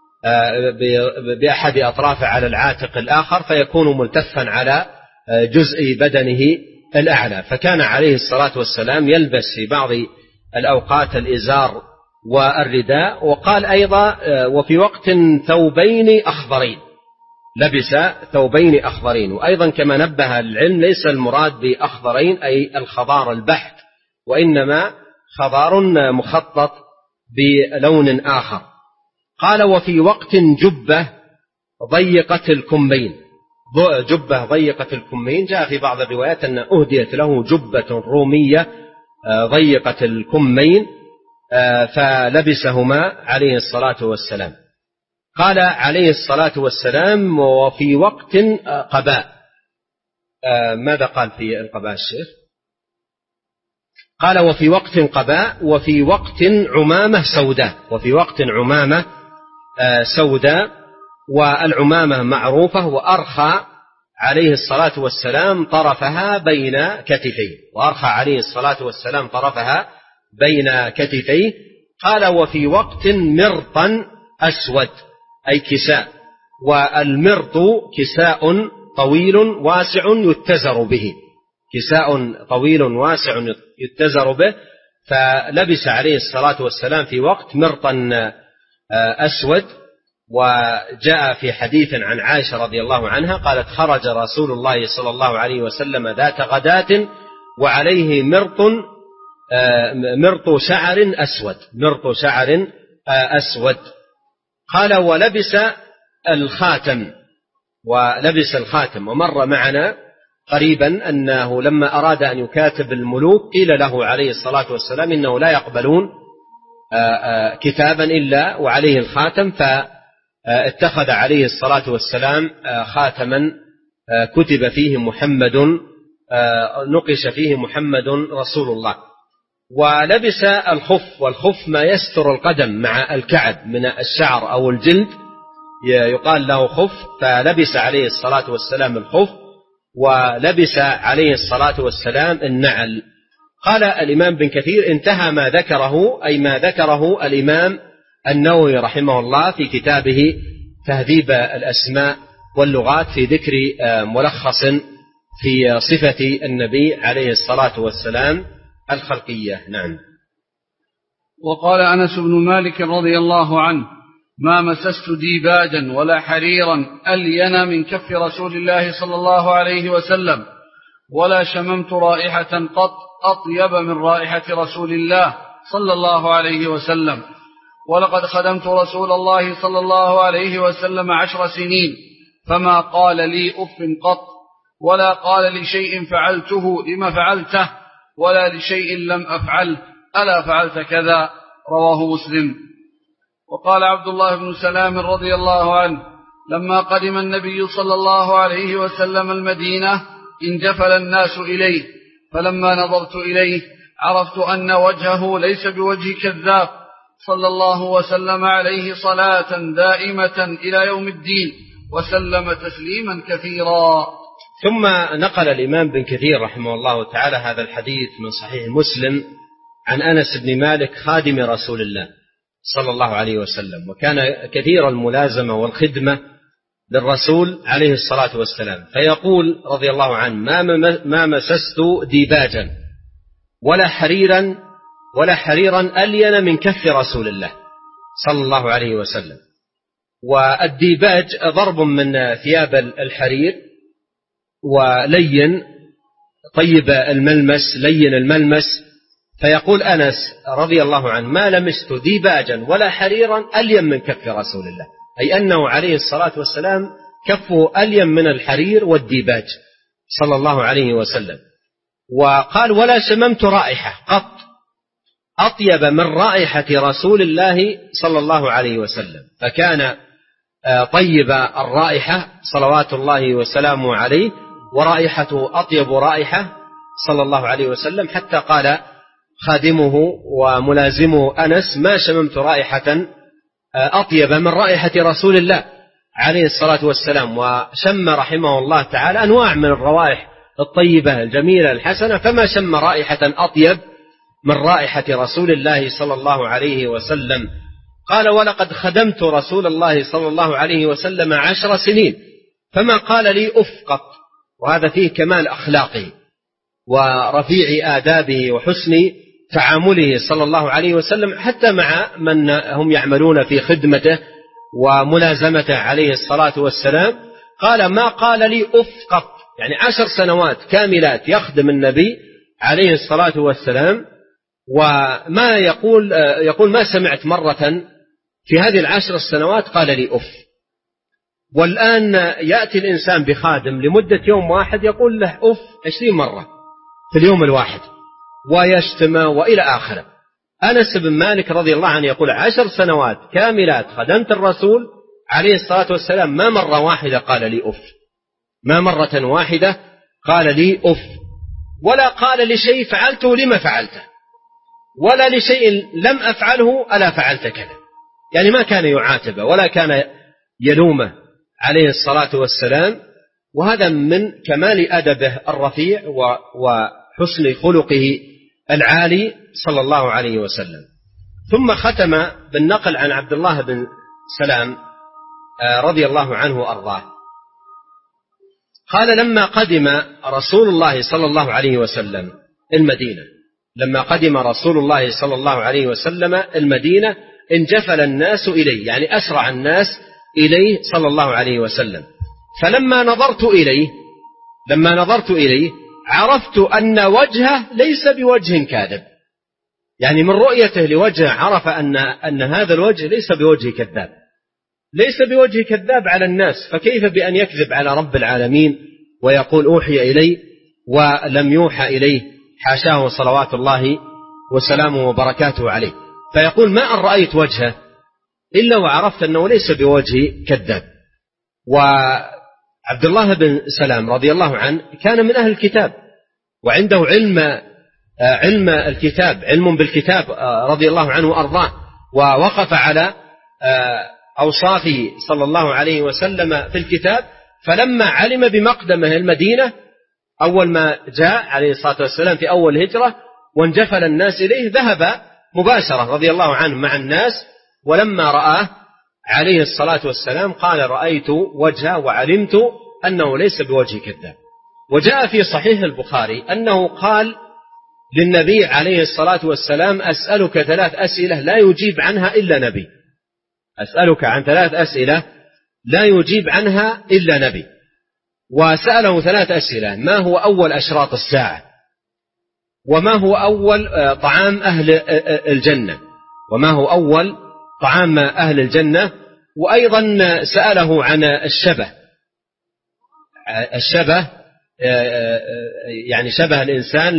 بأحد أطرافه على العاتق الآخر، فيكون ملتفا على جزء بدنه الأعلى. فكان عليه الصلاة والسلام يلبس في بعض الأوقات الإزار والرداء. وقال أيضا وفي وقت ثوبين أخضرين، لبس ثوبين أخضرين. وأيضا كما نبه العلم ليس المراد بأخضرين أي الخضار البحت، وإنما خضار مخطط بلون آخر. قال وفي وقت جبة ضيقة الكمين، جبة ضيقة الكمين. جاء في بعض الروايات أن أهديت له جبة رومية ضيقة الكمين فلبسهما عليه الصلاة والسلام. قال عليه الصلاة والسلام وفي وقت قباء. ماذا قال في القباء الشيخ؟ قال وفي وقت قباء وفي وقت عمامة سوداء، وفي وقت عمامة سوداء. والعمامة معروفة، وأرخى عليه الصلاة والسلام طرفها بين كتفيه، وأرخى عليه الصلاة والسلام طرفها بين كتفيه. قال وفي وقت مرطا أسود أي كساء، والمرط كساء طويل واسع يتزر به، كساء طويل واسع يتزر به. فلبس عليه الصلاة والسلام في وقت مرطا أسود. وجاء في حديث عن عائشة رضي الله عنها قالت خرج رسول الله صلى الله عليه وسلم ذات غداة وعليه مرط شعر أسود، مرط شعر أسود. قال ولبس الخاتم. ومر معنا قريبا أنه لما أراد أن يكاتب الملوك قيل له عليه الصلاة والسلام إنه لا يقبلون كتابا إلا وعليه الخاتم، فاتخذ عليه الصلاة والسلام خاتما كتب فيه محمد، نقش فيه محمد رسول الله. ولبس الخف، والخف ما يستر القدم مع الكعب من الشعر أو الجلد يقال له خف، فلبس عليه الصلاة والسلام الخف، ولبس عليه الصلاة والسلام النعل. قال الإمام بن كثير انتهى ما ذكره، أي ما ذكره الإمام النووي رحمه الله في كتابه تهذيب الأسماء واللغات في ذكر ملخص في صفة النبي عليه الصلاة والسلام الخلقية. نعم. وقال أنس بن مالك رضي الله عنه ما مسست ديباجا ولا حريرا ألين من كف رسول الله صلى الله عليه وسلم، ولا شممت رائحة قط أطيب من رائحة رسول الله صلى الله عليه وسلم. ولقد خدمت رسول الله صلى الله عليه وسلم 10 سنين فما قال لي أف قط، ولا قال لشيء فعلته لما فعلته، ولا لشيء لم أفعله ألا فعلت كذا، رواه مسلم. وقال عبد الله بن سلام رضي الله عنه لما قدم النبي صلى الله عليه وسلم المدينة انجفل الناس إليه، فلما نظرت إليه عرفت أن وجهه ليس بوجه كذاب، صلى الله وسلم عليه صلاة دائمة إلى يوم الدين، وسلم تسليما كثيرا. ثم نقل الإمام بن كثير رحمه الله تعالى هذا الحديث من صحيح مسلم عن أنس بن مالك خادم رسول الله صلى الله عليه وسلم، وكان كثير الملازمة والخدمة للرسول عليه الصلاة والسلام. فيقول رضي الله عنه ما مسست ديباجا ولا حريرا ألين من كف رسول الله صلى الله عليه وسلم. والديباج ضرب من ثياب الحرير، ولين طيب الملمس، لين الملمس. فيقول أنس رضي الله عنه ما لمست ديباجا ولا حريرا ألين من كف رسول الله، أي أنه عليه الصلاة والسلام كفه ألين من الحرير والديباج صلى الله عليه وسلم. وقال ولا شممت رائحة قط أطيب من رائحة رسول الله صلى الله عليه وسلم، فكان طيب الرائحة صلوات الله وسلامه عليه، ورائحته أطيب رائحة صلى الله عليه وسلم، حتى قال خادمه وملازمه أنس: ما شممت رائحة أطيب من رائحة رسول الله عليه الصلاة والسلام. وشم رحمه الله تعالى أنواع من الروائح الطيبة الجميلة الحسنة، فما شم رائحة أطيب من رائحة رسول الله صلى الله عليه وسلم. قال: ولقد خدمت رسول الله صلى الله عليه وسلم 10 سنين فما قال لي أف قط. وهذا فيه كمال أخلاقه ورفيع آدابه وحسن تعامله صلى الله عليه وسلم حتى مع من هم يعملون في خدمته وملازمته عليه الصلاة والسلام. قال: ما قال لي أف قط، يعني 10 سنوات كاملات يخدم النبي عليه الصلاة والسلام، وما يقول ما سمعت مرة في هذه 10 سنوات قال لي أف. والآن يأتي الإنسان بخادم لمدة يوم واحد يقول له أف 20 مرة في اليوم الواحد، ويشتم وإلى آخره. أنس بن مالك رضي الله عنه يقول: 10 سنوات كاملات خدمت الرسول عليه الصلاة والسلام ما مرة واحدة قال لي أف، ما مرة واحدة قال لي أف، ولا قال لشيء فعلته لما فعلته، ولا لشيء لم أفعله ألا فعلت كذا. يعني ما كان يعاتبه ولا كان يلومه عليه الصلاة والسلام. وهذا من كمال أدبه الرفيع وحسن خلقه العالي صلى الله عليه وسلم. ثم ختم بالنقل عن عبد الله بن سلام رضي الله عنه وأرضاه قال: لما قدم رسول الله صلى الله عليه وسلم المدينة، لما قدم رسول الله صلى الله عليه وسلم المدينة انجفل الناس إليه، يعني أسرع الناس إليه صلى الله عليه وسلم. فلما نظرت إليه عرفت أن وجهه ليس بوجه كاذب، يعني من رؤيته لوجهه عرف أن هذا الوجه ليس بوجه كذاب، ليس بوجه كذاب على الناس، فكيف بأن يكذب على رب العالمين ويقول أوحي إليه ولم يوحى إليه، حاشاه صلوات الله وسلامه وبركاته عليه. فيقول: ما أن رأيت وجهه إلا وعرفت أنه ليس بوجه كذاب. وعبد الله بن سلام رضي الله عنه كان من أهل الكتاب وعنده علم الكتاب، علم بالكتاب رضي الله عنه وأرضاه، ووقف على أوصافه صلى الله عليه وسلم في الكتاب. فلما علم بمقدمه المدينة أول ما جاء عليه الصلاة والسلام في أول هجرة وانجفل الناس إليه ذهب مباشرة رضي الله عنه مع الناس، ولما رآه عليه الصلاة والسلام قال: رأيت وجهه وعلمت أنه ليس بوجه كذاب. وجاء في صحيح البخاري أنه قال للنبي عليه الصلاة والسلام: أسألك 3 أسئلة لا يجيب عنها إلا نبي، أسألك عن 3 أسئلة لا يجيب عنها إلا نبي. وسأله 3 أسئلة: ما هو أول أشراط الساعة؟ وما هو أول طعام أهل الجنة؟ وما هو أول طعام أهل الجنة؟ وأيضا سأله عن الشبه يعني شبه الإنسان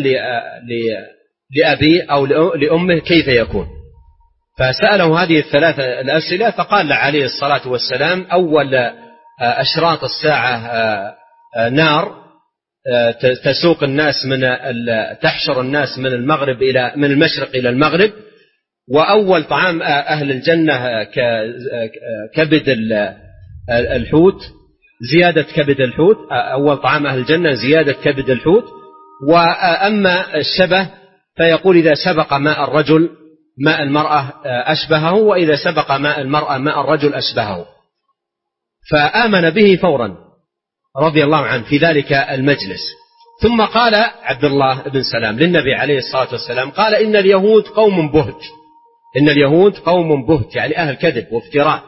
لأبيه أو لأمه كيف يكون؟ فسأله هذه ال3 الأسئلة، فقال عليه الصلاة والسلام: أول أشراط الساعة نار تسوق الناس تحشر الناس من المشرق إلى المغرب. وأول طعام أهل الجنة كبد الحوت، زيادة كبد الحوت، أول طعام أهل الجنة زيادة كبد الحوت. وأما الشبه فيقول: إذا سبق ماء الرجل ماء المرأة أشبهه، وإذا سبق ماء المرأة ماء الرجل أشبهه. فآمن به فورا رضي الله عنه في ذلك المجلس. ثم قال عبد الله بن سلام للنبي عليه الصلاة والسلام قال: إن اليهود قوم بهت، إن اليهود قوم بهت، يعني أهل كذب وافتراء،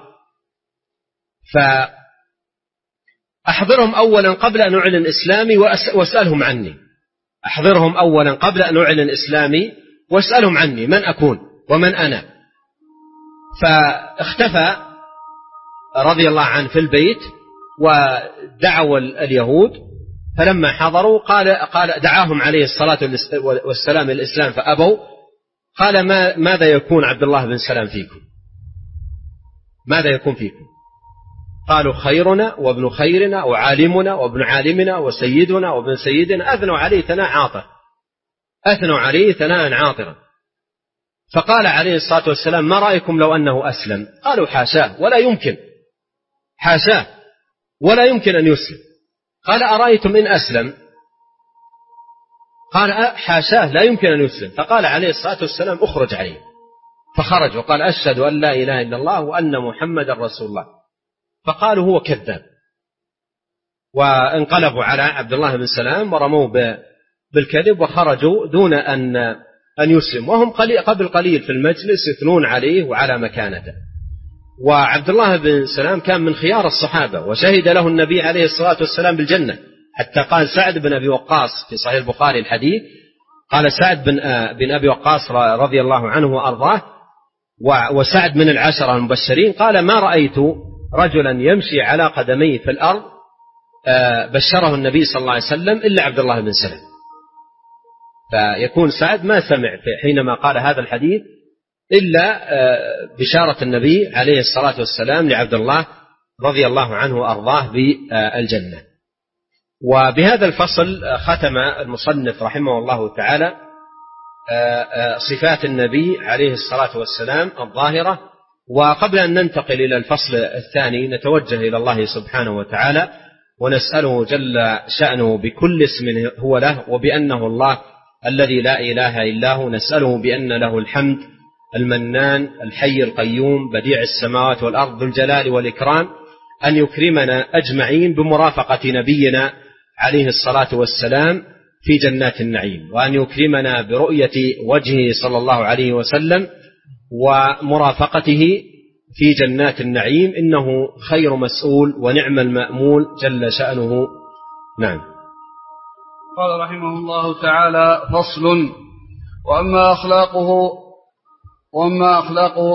فأحضرهم أولا قبل أن أعلن إسلامي واسألهم عني، أحضرهم أولا قبل أن أعلن إسلامي واسألهم عني من أكون ومن أنا. فاختفى رضي الله عنه في البيت ودعوا اليهود، فلما حضروا قال دعاهم عليه الصلاة والسلام الإسلام فأبوا، قال ماذا يكون عبد الله بن سلام فيكم؟ ماذا يكون فيكم؟ قالوا خيرنا وابن خيرنا وعالمنا وابن عالمنا وسيدنا وابن سيدنا. أثنوا عليه ثناء عاطر، أثنوا عليه ثناء عاطرا. فقال عليه الصلاة والسلام ما رأيكم لو أنه أسلم؟ قالوا حاشاه ولا يمكن، حاشاه ولا يمكن أن يسلم. قال أرأيتم إن أسلم؟ قال حاشاه لا يمكن أن يسلم. فقال عليه الصلاة والسلام اخرج عليه، فخرج وقال أشهد أن لا إله إلا الله وأن محمد رسول الله. فقالوا هو كذاب، وانقلبوا على عبد الله بن سلام ورموه بالكذب وخرجوا دون أن يسلم، وهم قبل قليل في المجلس يثنون عليه وعلى مكانته. وعبد الله بن سلام كان من خيار الصحابة، وشهد له النبي عليه الصلاة والسلام بالجنة، حتى قال سعد بن أبي وقاص في صحيح البخاري الحديث، قال سعد بن أبي وقاص رضي الله عنه وأرضاه، وسعد من العشرة المبشرين، قال ما رأيت رجلا يمشي على قدميه في الأرض بشره النبي صلى الله عليه وسلم إلا عبد الله بن سلام. فيكون سعد ما سمع حينما قال هذا الحديث إلا بشارة النبي عليه الصلاة والسلام لعبد الله رضي الله عنه وأرضاه بالجنة. وبهذا الفصل ختم المصنف رحمه الله تعالى صفات النبي عليه الصلاة والسلام الظاهرة. وقبل أن ننتقل إلى الفصل الثاني نتوجه إلى الله سبحانه وتعالى ونسأله جل شأنه بكل اسم هو له وبأنه الله الذي لا إله إلا هو، نسأله بأن له الحمد المنان الحي القيوم بديع السماوات والأرض ذو الجلال والإكرام، أن يكرمنا أجمعين بمرافقة نبينا عليه الصلاة والسلام في جنات النعيم، وأن يكرمنا برؤية وجهه صلى الله عليه وسلم ومرافقته في جنات النعيم، إنه خير مسؤول ونعم المأمول جل شأنه. نعم. قال رحمه الله تعالى: فصل. وأما أخلاقه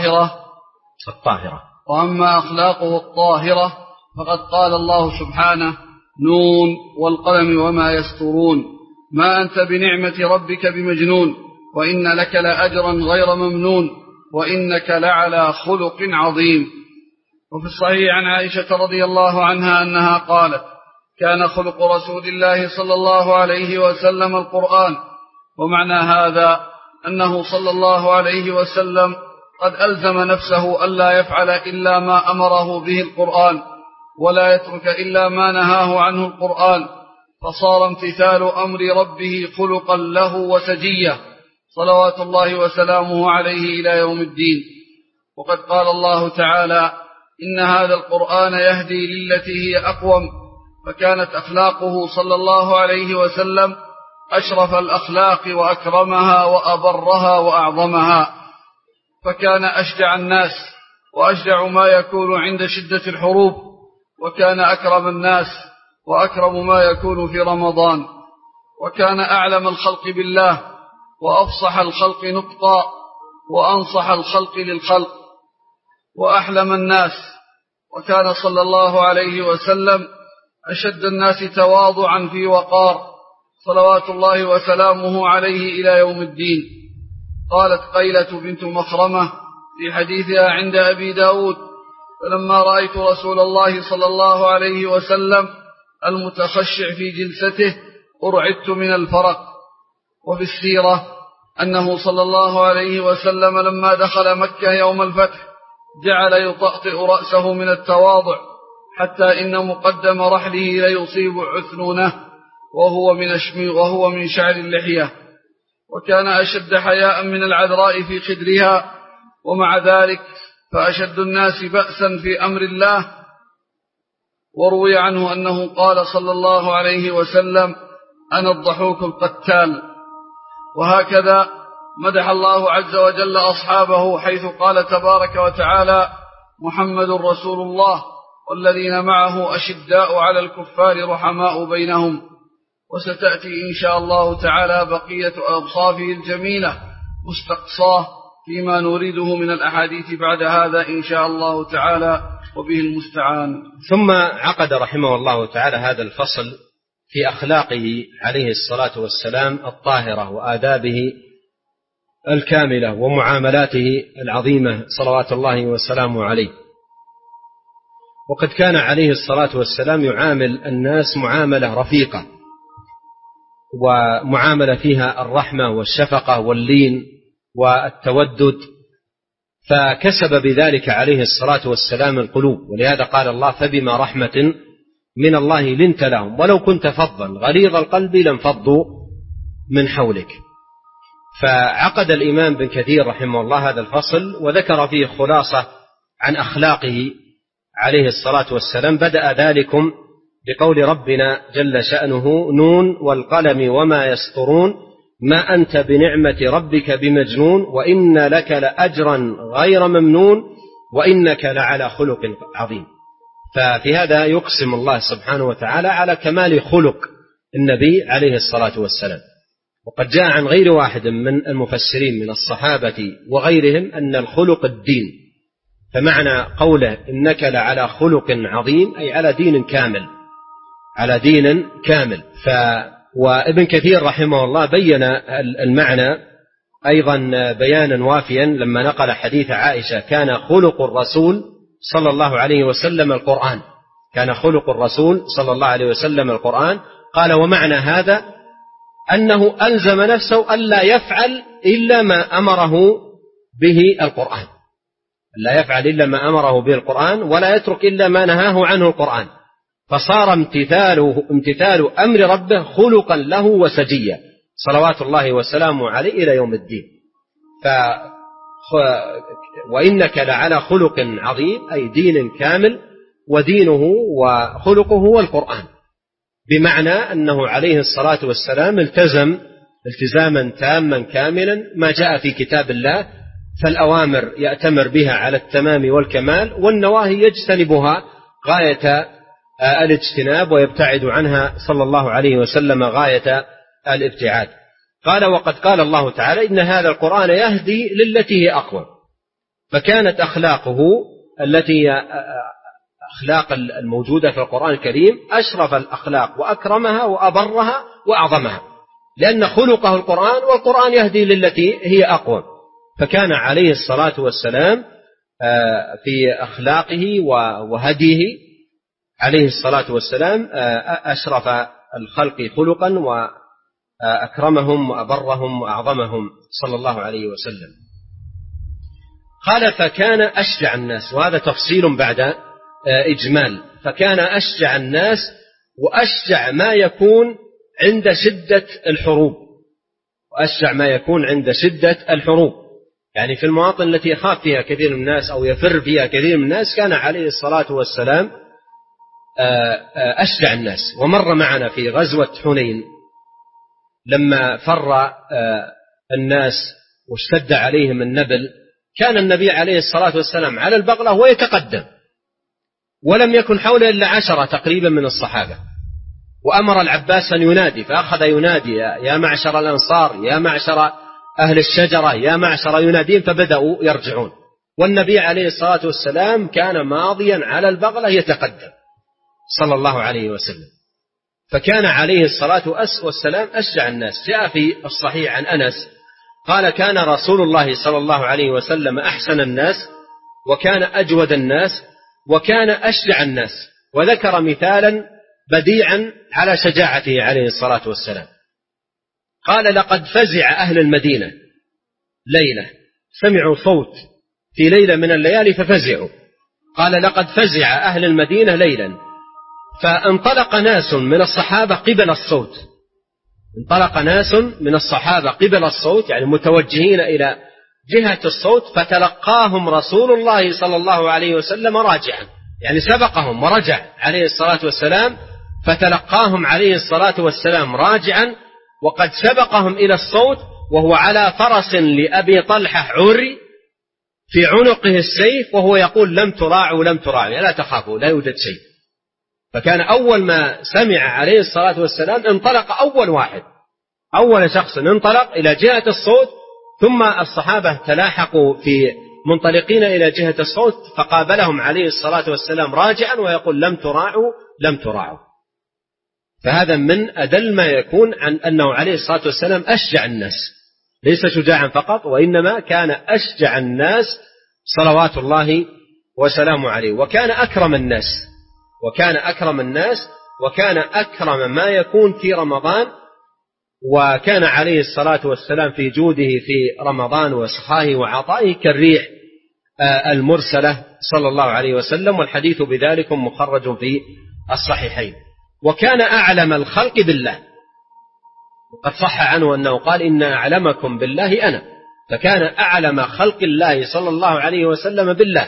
الطاهرة فقد قال الله سبحانه: نون والقلم وما يسطرون، ما أنت بنعمة ربك بمجنون، وإن لك لأجرا غير ممنون، وإنك لعلى خلق عظيم. وفي الصحيح عن عائشة رضي الله عنها أنها قالت: كان خلق رسول الله صلى الله عليه وسلم القرآن. ومعنى هذا أنه صلى الله عليه وسلم قد ألزم نفسه ألا يفعل إلا ما أمره به القرآن، ولا يترك إلا ما نهاه عنه القرآن، فصار امتثال أمر ربه خلقا له وسجية صلوات الله وسلامه عليه إلى يوم الدين. وقد قال الله تعالى: إن هذا القرآن يهدي للتي هي أقوم. فكانت أخلاقه صلى الله عليه وسلم أشرف الأخلاق وأكرمها وأبرها وأعظمها، فكان أشجع الناس وأشجع ما يكون عند شدة الحروب، وكان أكرم الناس وأكرم ما يكون في رمضان، وكان أعلم الخلق بالله وأفصح الخلق نطقا وأنصح الخلق للخلق وأحلم الناس. وكان صلى الله عليه وسلم أشد الناس تواضعا في وقار صلوات الله وسلامه عليه إلى يوم الدين. قالت قيلة بنت مخرمة في حديثها عند أبي داود: فلما رأيت رسول الله صلى الله عليه وسلم المتخشع في جلسته أرعدت من الفرق. وفي السيرة أنه صلى الله عليه وسلم لما دخل مكة يوم الفتح جعل يطأطئ رأسه من التواضع، حتى إن مقدم رحله ليصيب عثنونه وهو من شعر اللحية. وكان أشد حياء من العذراء في خدرها، ومع ذلك فأشد الناس بأسا في أمر الله. وروي عنه أنه قال صلى الله عليه وسلم: أنا الضحوك القتال. وهكذا مدح الله عز وجل أصحابه، حيث قال تبارك وتعالى: محمد رسول الله والذين معه أشداء على الكفار رحماء بينهم. وستأتي إن شاء الله تعالى بقية أوصافه الجميلة مستقصاه فيما نريده من الأحاديث بعد هذا إن شاء الله تعالى، وبه المستعان. ثم عقد رحمه الله تعالى هذا الفصل في أخلاقه عليه الصلاة والسلام الطاهرة وآدابه الكاملة ومعاملاته العظيمة صلوات الله وسلامه عليه. وقد كان عليه الصلاة والسلام يعامل الناس معاملة رفيقة، ومعاملة فيها الرحمة والشفقة واللين والتودد، فكسب بذلك عليه الصلاة والسلام القلوب. ولهذا قال الله: فبما رحمة من الله لنت لهم ولو كنت فظا غليظ القلب لانفضوا من حولك. فعقد الإمام ابن كثير رحمه الله هذا الفصل وذكر فيه خلاصة عن أخلاقه عليه الصلاة والسلام. بدأ ذلكم بقول ربنا جل شأنه: نون والقلم وما يسطرون ما أنت بنعمة ربك بمجنون وإن لك لأجرا غير ممنون وإنك لعلى خلق عظيم. ففي هذا يقسم الله سبحانه وتعالى على كمال خلق النبي عليه الصلاة والسلام. وقد جاء عن غير واحد من المفسرين من الصحابة وغيرهم أن الخلق الدين، فمعنى قوله إنك لعلى خلق عظيم أي على دين كامل، على دين كامل. وابن كثير رحمه الله بين المعنى أيضا بيانا وافيا لما نقل حديث عائشة: كان خلق الرسول صلى الله عليه وسلم القرآن، كان خلق الرسول صلى الله عليه وسلم القرآن. قال: ومعنى هذا أنه ألزم نفسه ألا يفعل إلا ما أمره به القرآن، لا يفعل إلا ما أمره به القرآن ولا يترك إلا ما نهاه عنه القرآن، فصار امتثال أمر ربه خلقا له وسجيا صلوات الله وسلامه عليه إلى يوم الدين. وإنك لعلى خلق عظيم أي دين كامل، ودينه وخلقه هو القرآن، بمعنى أنه عليه الصلاة والسلام التزم التزاما تاما كاملا ما جاء في كتاب الله، فالأوامر يأتمر بها على التمام والكمال، والنواهي يجتنبها غاية الاجتناب ويبتعد عنها صلى الله عليه وسلم غاية الابتعاد. قال: وقد قال الله تعالى: إن هذا القرآن يهدي للتي هي أقوم. فكانت أخلاقه التي أخلاق الموجودة في القرآن الكريم أشرف الأخلاق وأكرمها وأبرها وأعظمها، لأن خلقه القرآن، والقرآن يهدي للتي هي أقوم. فكان عليه الصلاة والسلام في أخلاقه وهديه عليه الصلاة والسلام أشرف الخلق خلقا وأكرمهم وأبرهم وأعظمهم صلى الله عليه وسلم. قال: فكان أشجع الناس، وهذا تفصيل بعد إجمال. فكان أشجع الناس وأشجع ما يكون عند شدة الحروب، وأشجع ما يكون عند شدة الحروب، يعني في المواطن التي يخاف فيها كثير من الناس أو يفر فيها كثير من الناس كان عليه الصلاة والسلام أشجع الناس. ومر معنا في غزوة حنين لما فر الناس واشتد عليهم النبل، كان النبي عليه الصلاة والسلام على البغلة ويتقدم، ولم يكن حوله إلا 10 تقريبا من الصحابة، وأمر العباس أن ينادي، فأخذ ينادي: يا معشر الأنصار، يا معشر أهل الشجرة، يا معشر، ينادين، فبدأوا يرجعون، والنبي عليه الصلاة والسلام كان ماضيا على البغلة يتقدم صلى الله عليه وسلم. فكان عليه الصلاة والسلام أشجع الناس. جاء في الصحيح عن أنس قال: كان رسول الله صلى الله عليه وسلم أحسن الناس، وكان أجود الناس، وكان أشجع الناس. وذكر مثالا بديعا على شجاعته عليه الصلاة والسلام. قال: لقد فزع أهل المدينة ليلة، سمعوا صوت في ليلة من الليالي ففزعوا. قال: لقد فزع أهل المدينة ليلا، فانطلق ناس من الصحابة قبل الصوت، انطلق ناس من الصحابة قبل الصوت، يعني متوجهين إلى جهة الصوت، فتلقاهم رسول الله صلى الله عليه وسلم راجعا، يعني سبقهم ورجع عليه الصلاة والسلام، فتلقاهم عليه الصلاة والسلام راجعا وقد سبقهم إلى الصوت، وهو على فرس لأبي طلحة عري في عنقه السيف، وهو يقول: لم تراعوا لم تراعوا، لا تخافوا لا يوجد شيء. فكان أول ما سمع عليه الصلاة والسلام انطلق أول واحد، أول شخص انطلق إلى جهة الصوت، ثم الصحابة تلاحقوا في منطلقين إلى جهة الصوت، فقابلهم عليه الصلاة والسلام راجعا ويقول: لم تراعوا لم تراعوا. فهذا من أدل ما يكون عن أنه عليه الصلاة والسلام أشجع الناس، ليس شجاعا فقط، وإنما كان أشجع الناس صلوات الله وسلامه عليه، وكان أكرم الناس، وكان أكرم ما يكون في رمضان. وكان عليه الصلاة والسلام في جوده في رمضان وسخائه وعطائه كالريح المرسلة صلى الله عليه وسلم، والحديث بذلك مخرج في الصحيحين. وكان أعلم الخلق بالله، قد صح عنه أنه قال إن أعلمكم بالله أنا، فكان أعلم خلق الله صلى الله عليه وسلم بالله،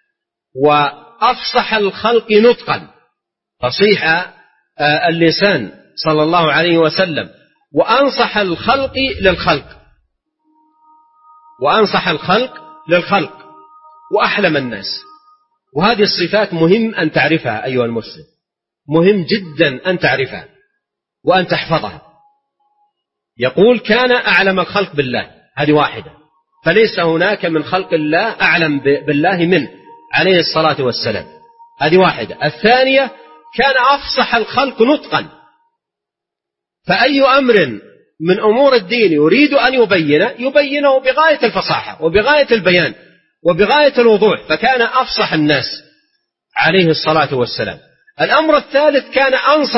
وأفصح الخلق نطقا، فصيح اللسان صلى الله عليه وسلم، وأنصح الخلق للخلق وأحلم الناس. وهذه الصفات مهم أن تعرفها أيها المسلم، مهم جدا أن تعرفها وأن تحفظها. يقول كان أعلم الخلق بالله، هذه واحدة، فليس هناك من خلق الله أعلم بالله منه عليه الصلاة والسلام، هذه واحدة. الثانية كان أفصح الخلق نطقا، فأي أمر من أمور الدين يريد أن يبينه بغاية الفصاحة وبغاية البيان وبغاية الوضوح، فكان أفصح الناس عليه الصلاة والسلام. الأمر الثالث كان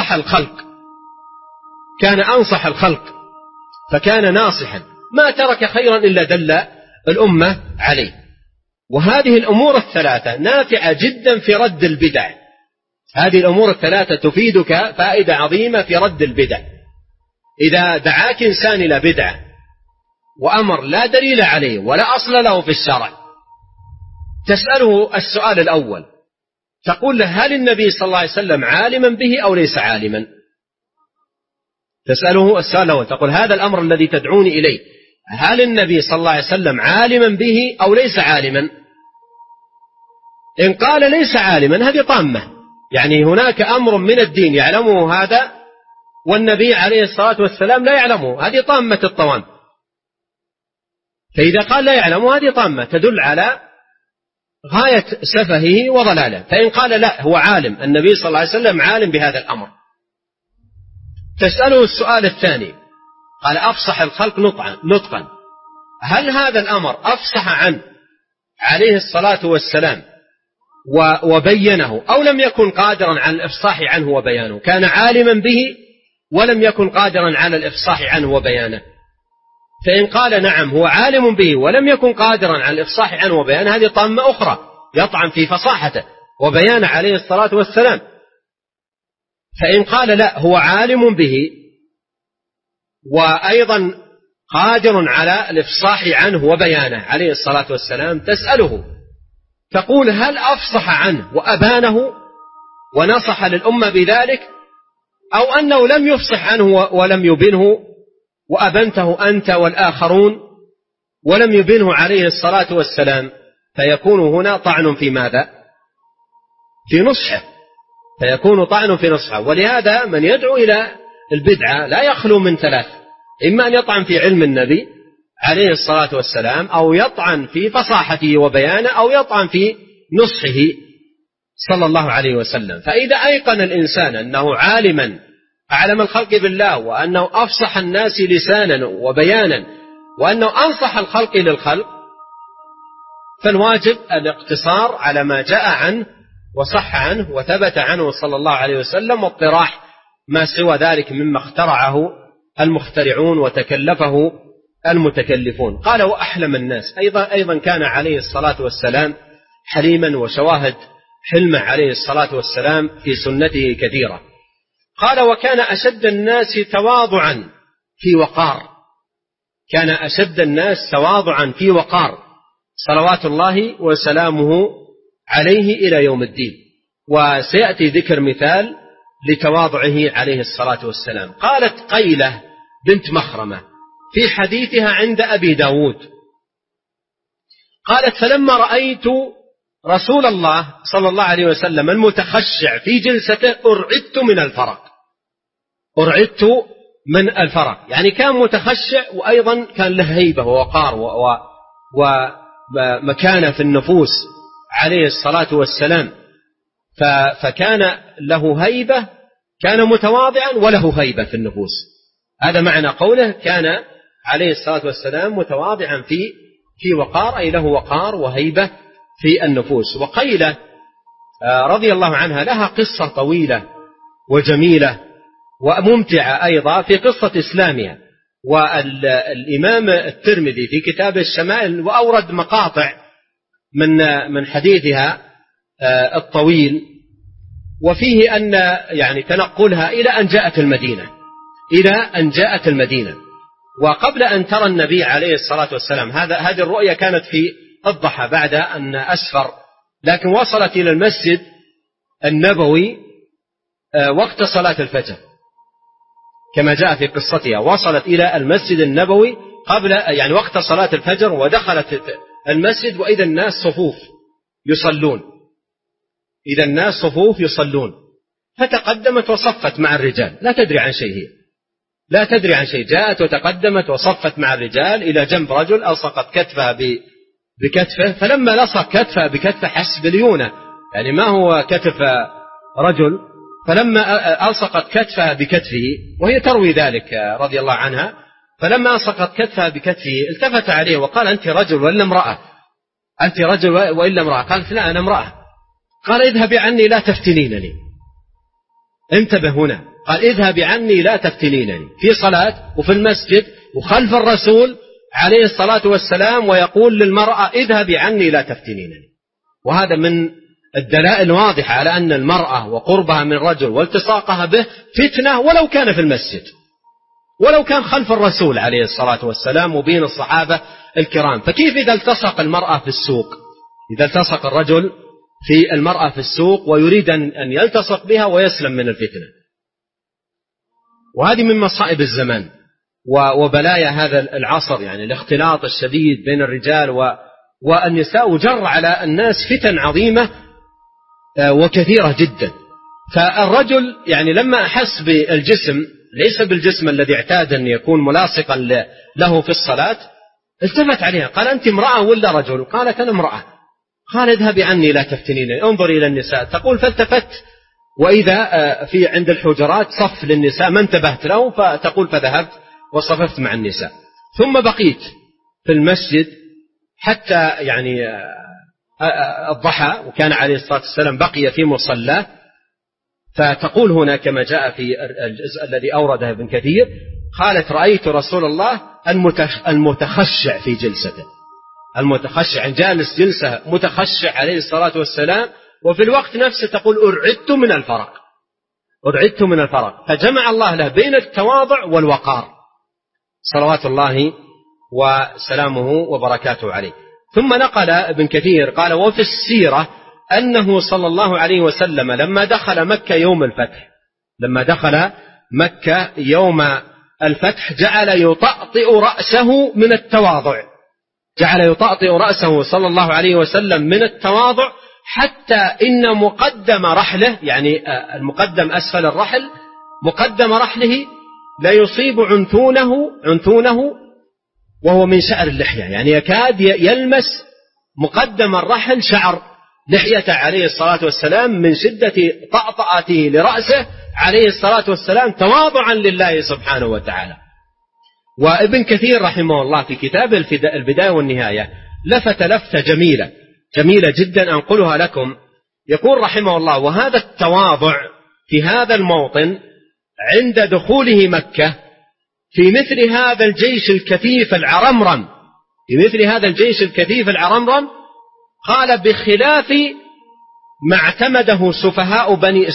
أنصح الخلق، فكان ناصحا، ما ترك خيرا إلا دل الأمة عليه. وهذه الأمور الثلاثة نافعة جدا في رد البدع، هذه الأمور الثلاثة تفيدك فائدة عظيمة في رد البدع. إذا دعاك إنسان إلى بدعة وأمر لا دليل عليه ولا أصل له في الشرع، تسأله السؤال الأول، تقول له هل النبي صلى الله عليه وسلم عالما به أو ليس عالما؟ تسأله السؤال الأول، تقول هذا الأمر الذي تدعوني إليه هل النبي صلى الله عليه وسلم عالما به أو ليس عالما؟ إن قال ليس عالما هذه طامة، يعني هناك أمر من الدين يعلمه هذا والنبي عليه الصلاة والسلام لا يعلمه، هذه طامة الطوام. فإذا قال لا يعلمه هذه طامة تدل على غاية سفهه وضلاله. فإن قال لا هو عالم، النبي صلى الله عليه وسلم عالم بهذا الأمر، تسأله السؤال الثاني، قال أفصح الخلق نطقا، هل هذا الأمر أفصح عنه عليه الصلاة والسلام وبينه أو لم يكن قادرا على الإفصاح عنه وبيانه؟ كان عالما به ولم يكن قادرا على الإفصاح عنه وبيانه. فإن قال نعم هو عالم به ولم يكن قادرا على الإفصاح عنه وبيانه، هذه طامة أخرى يطعن في فصاحته وبيانه عليه الصلاة والسلام. فإن قال لا هو عالم به وأيضا قادر على الإفصاح عنه وبيانه عليه الصلاة والسلام، تسأله تقول هل أفصح عنه وأبانه ونصح للأمة بذلك، أو أنه لم يفصح عنه ولم يبنه وأبنته أنت والآخرون ولم يبنه عليه الصلاة والسلام؟ فيكون هنا طعن في ماذا؟ في نصحه، فيكون طعن في نصحه. ولهذا من يدعو إلى البدعة لا يخلو من ثلاث، إما أن يطعن في علم النبي عليه الصلاة والسلام، أو يطعن في فصاحته وبيانه، أو يطعن في نصحه صلى الله عليه وسلم. فإذا أيقن الإنسان أنه عالما أعلم الخلق بالله، وأنه أفصح الناس لسانا وبيانا، وأنه أنصح الخلق للخلق، فالواجب الاقتصار على ما جاء عنه وصح عنه وثبت عنه صلى الله عليه وسلم، واطراح ما سوى ذلك مما اخترعه المخترعون وتكلفه المتكلفون. قال وأحلم الناس، أيضا كان عليه الصلاة والسلام حليما، وشواهد حلمه عليه الصلاة والسلام في سنته كثيرة. قال وكان أشد الناس تواضعا في وقار، كان أشد الناس تواضعا في وقار صلوات الله وسلامه عليه إلى يوم الدين. وسيأتي ذكر مثال لتواضعه عليه الصلاة والسلام. قالت قيلة بنت مخرمة في حديثها عند أبي داود، قالت فلما رأيت رسول الله صلى الله عليه وسلم المتخشع في جلسته أرعدت من الفرق، يعني كان متخشع وأيضا كان له هيبة ووقار ومكانة في النفوس عليه الصلاة والسلام، فكان له هيبة، كان متواضعا وله هيبة في النفوس. هذا معنى قوله كان عليه الصلاة والسلام متواضعا في وقار، أي له وقار وهيبة في النفوس. وقيلة رضي الله عنها لها قصة طويلة وجميلة وممتعة أيضا في قصة إسلامها. والإمام الترمذي في كتاب الشمائل وأورد مقاطع من حديثها الطويل، وفيه أن يعني تنقلها إلى أن جاءت المدينة. وقبل أن ترى النبي عليه الصلاة والسلام هذه الرؤيا كانت في الضحى بعد أن أسفر، لكن وصلت إلى المسجد النبوي وقت صلاة الفجر كما جاء في قصتها. وصلت إلى المسجد النبوي قبل يعني وقت صلاة الفجر، ودخلت المسجد وإذا الناس صفوف يصلون، فتقدمت وصفت مع الرجال، لا تدري عن شيء، جاءت وتقدمت وصفت مع الرجال إلى جنب رجل ألصقت كتفها بكتفه، فلما لصق كتفها بكتفه حس بليونة، يعني ما هو كتف رجل، فلما ألصقت كتفها بكتفه وهي تروي ذلك رضي الله عنها، فلما ألصقت كتفها بكتفه التفت عليه وقال: أنت رجل ولا امرأة؟ قالت: لا أنا امرأة. قال: اذهبي عني لا تفتنينني. انتبه هنا، قال: اذهبي عني لا تفتنينني، في صلاة وفي المسجد وخلف الرسول عليه الصلاة والسلام، ويقول للمرأة: اذهبي عني لا تفتنينني. وهذا من الدلائل واضحة على أن المرأة وقربها من الرجل والتصاقها به فتنة، ولو كان في المسجد، ولو كان خلف الرسول عليه الصلاة والسلام وبين الصحابة الكرام. فكيف إذا التصق المرأة في السوق، إذا التصق الرجل في المرأة في السوق ويريد أن يلتصق بها ويسلم من الفتنة؟ وهذه من مصائب الزمان وبلايا هذا العصر، يعني الاختلاط الشديد بين الرجال والنساء، وجر على الناس فتن عظيمة وكثيرة جدا. فالرجل يعني لما أحس بالجسم، ليس بالجسم الذي اعتاد أن يكون ملاصقا له في الصلاة، التفت عليها قال: أنت امرأة ولا رجل؟ قالت: أنا امرأة. قال: اذهبي عني لا تفتنيني، انظري إلى النساء. تقول: فالتفت وإذا في عند الحجرات صف للنساء ما انتبهت له، فتقول: فذهبت وصففت مع النساء، ثم بقيت في المسجد حتى يعني الضحى، وكان عليه الصلاة والسلام بقي في مصلاه. فتقول هنا كما جاء في الجزء الذي أورده ابن كثير، قالت: رأيت رسول الله المتخشع في جلسته، المتخشع جالس جلسة متخشع عليه الصلاة والسلام، وفي الوقت نفسه تقول: أرعدت من الفرق. فجمع الله له بين التواضع والوقار صلوات الله وسلامه وبركاته عليه. ثم نقل ابن كثير قال: وفي السيرة أنه صلى الله عليه وسلم لما دخل مكة يوم الفتح جعل يطأطئ رأسه من التواضع، صلى الله عليه وسلم من التواضع، حتى إن مقدم رحله، يعني المقدم أسفل الرحل، مقدم رحله لا يصيب عنتونه وهو من شعر اللحية، يعني يكاد يلمس مقدم الرحل شعر لحيته عليه الصلاة والسلام من شدة طأطأته لرأسه عليه الصلاة والسلام تواضعا لله سبحانه وتعالى. وابن كثير رحمه الله في كتاب البداية والنهاية لفت لفتة جميلة جدا أنقلها لكم. يقول رحمه الله: وهذا التواضع في هذا الموطن عند دخوله مكة في مثل هذا الجيش الكثيف العرمرم، قال: بخلاف ما اعتمده سفهاء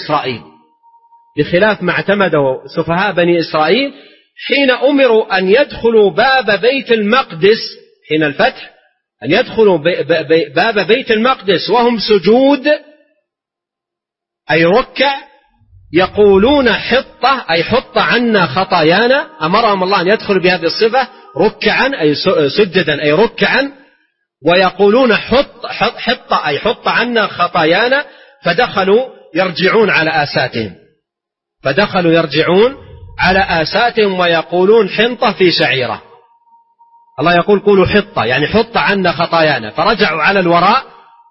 بني إسرائيل حين أمروا أن يدخلوا باب بيت المقدس حين الفتح، أن يدخلوا باب بيت المقدس وهم سجود أي ركع، يقولون حطة أي حط عنا خطايانا. أمرهم الله أن يدخلوا بهذه الصفة ركعا أي سجدا أي ركعا، ويقولون حطة أي حط عنا خطايانا. فدخلوا يرجعون على آساتهم ويقولون حنطة في شعيرة. الله يقول: قولوا حطة يعني حط عنا خطايانا، فرجعوا على الوراء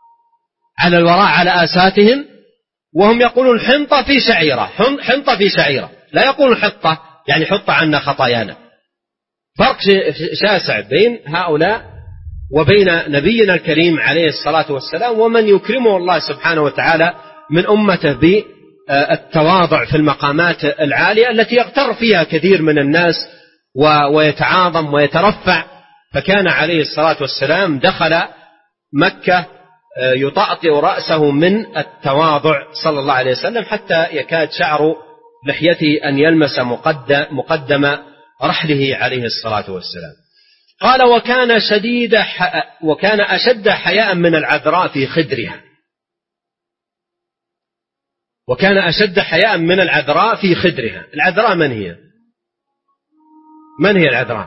على آساتهم وهم يقولون حنطة في شعيرة، لا يقولون حطة يعني حط عنا خطايانا. فرق شاسع بين هؤلاء وبين نبينا الكريم عليه الصلاة والسلام ومن يكرمه الله سبحانه وتعالى من أمته بالتواضع في المقامات العالية التي يغتر فيها كثير من الناس ويتعاظم ويترفع. فكان عليه الصلاة والسلام دخل مكة يطأطئ رأسه من التواضع صلى الله عليه وسلم حتى يكاد شعر لحيته أن يلمس مقدم رحله عليه الصلاة والسلام. قال وكان أشد حياء من العذراء في خدرها. وكان أشد حياء من العذراء في خدرها. العذراء من هي؟ من هي العذراء؟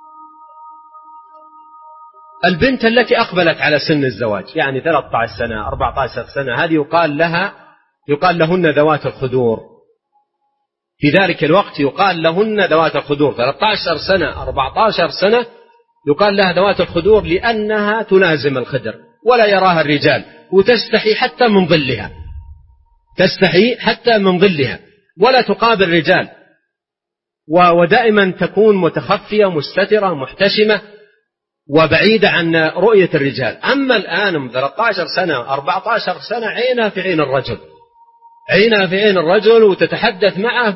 البنت التي أقبلت على سن الزواج، يعني 13 سنة 14 سنة، هذه يقال لهن ذوات الخدور. في ذلك الوقت يقال لهن ذوات الخدور. 13 سنة 14 سنة يقال لها ذوات الخدور لأنها تلازم الخدر ولا يراها الرجال، وتستحي حتى من ظلها، تستحي حتى من ظلها ولا تقابل رجال، ودائما تكون متخفية مستترة محتشمة وبعيدة عن رؤية الرجال. أما الآن من 13 سنة 14 سنة عينها في عين الرجل، عينها في عين الرجل، وتتحدث معه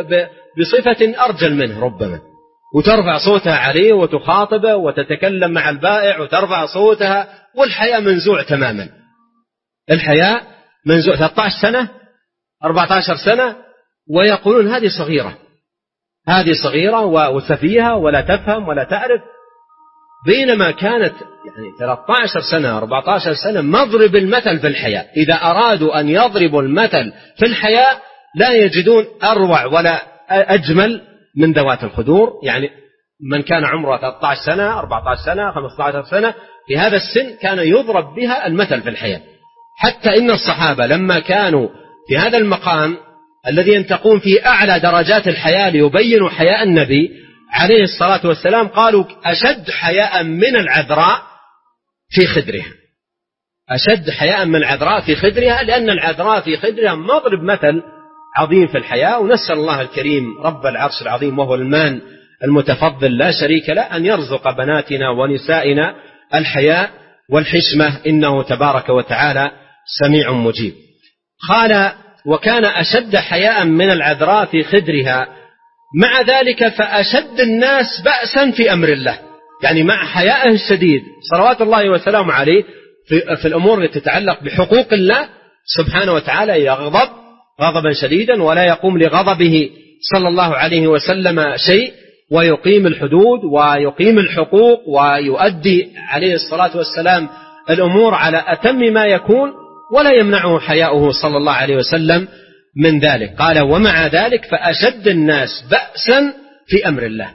بصفة أرجل منه ربما، وترفع صوتها عليه وتخاطبه وتتكلم مع البائع وترفع صوتها، والحياء منزوع تماما. الحياء منزوع. 13 سنة 14 سنة ويقولون هذه صغيرة، هذه صغيرة وسفيهة ولا تفهم ولا تعرف، بينما كانت يعني 13 سنة 14 سنة مضرب المثل في الحياء. إذا أرادوا أن يضربوا المثل في الحياء لا يجدون أروع ولا أجمل من ذوات الخدور. يعني من كان عمره 13 سنة 14 سنة 15 سنة في هذا السن كان يضرب بها المثل في الحياة. حتى إن الصحابة لما كانوا في هذا المقام الذي ينتقون في أعلى درجات الحياة ليبينوا حياء النبي عليه الصلاة والسلام قالوا أشد حياء من العذراء في خدرها، أشد حياء من العذراء في خدرها، لأن العذراء في خدرها مضرب مثل عظيم في الحياة. ونسأل الله الكريم رب العرش العظيم وهو المن المتفضل لا شريك له أن يرزق بناتنا ونسائنا الحياء والحشمة، إنه تبارك وتعالى سميع مجيب. قال وكان أشد حياء من العذراء في خدرها، مع ذلك فأشد الناس بأسا في أمر الله. يعني مع حيائه الشديد صلوات الله وسلامه عليه في الأمور التي تتعلق بحقوق الله سبحانه وتعالى يغضب غضبا شديدا ولا يقوم لغضبه صلى الله عليه وسلم شيء، ويقيم الحدود ويقيم الحقوق ويؤدي عليه الصلاة والسلام الأمور على أتم ما يكون، ولا يمنعه حياؤه صلى الله عليه وسلم من ذلك. قال ومع ذلك فأشد الناس بأسا في أمر الله،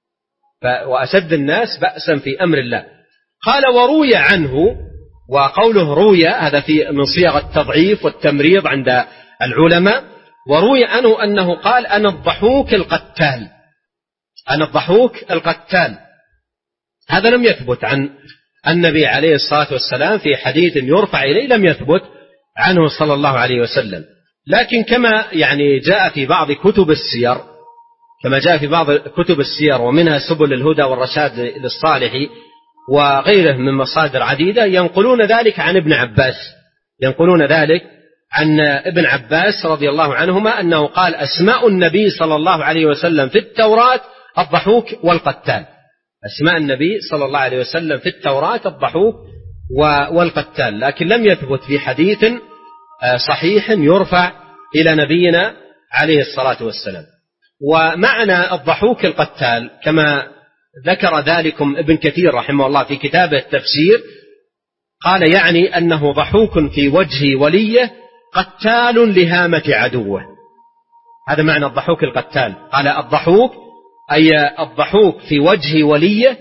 وأشد الناس بأسا في أمر الله. قال وروي عنه، وقوله روي هذا من صيغ التضعيف والتمريض عند العلماء، وروي عنه أنه قال أنا الضحوك القتال، أنا الضحوك القتال. هذا لم يثبت عن النبي عليه الصلاة والسلام في حديث يرفع إليه، لم يثبت عنه صلى الله عليه وسلم. لكن كما يعني جاء في بعض كتب السير، كما جاء في بعض كتب السير ومنها سبل الهدى والرشاد للصالح وغيره من مصادر عديدة، ينقلون ذلك عن ابن عباس، ينقلون ذلك عن ابن عباس رضي الله عنهما أنه قال أسماء النبي صلى الله عليه وسلم في التوراة الضحوك والقتال. أسماء النبي صلى الله عليه وسلم في التوراة الضحوك والقتال، لكن لم يثبت في حديث صحيح يرفع إلى نبينا عليه الصلاة والسلام. ومعنى الضحوك القتال كما ذكر ذلكم ابن كثير رحمه الله في كتابه التفسير، قال يعني أنه ضحوك في وجه وليه قتال لهامة عدوه. هذا معنى الضحوك القتال. قال الضحوك أي الضحوك في وجه وليه،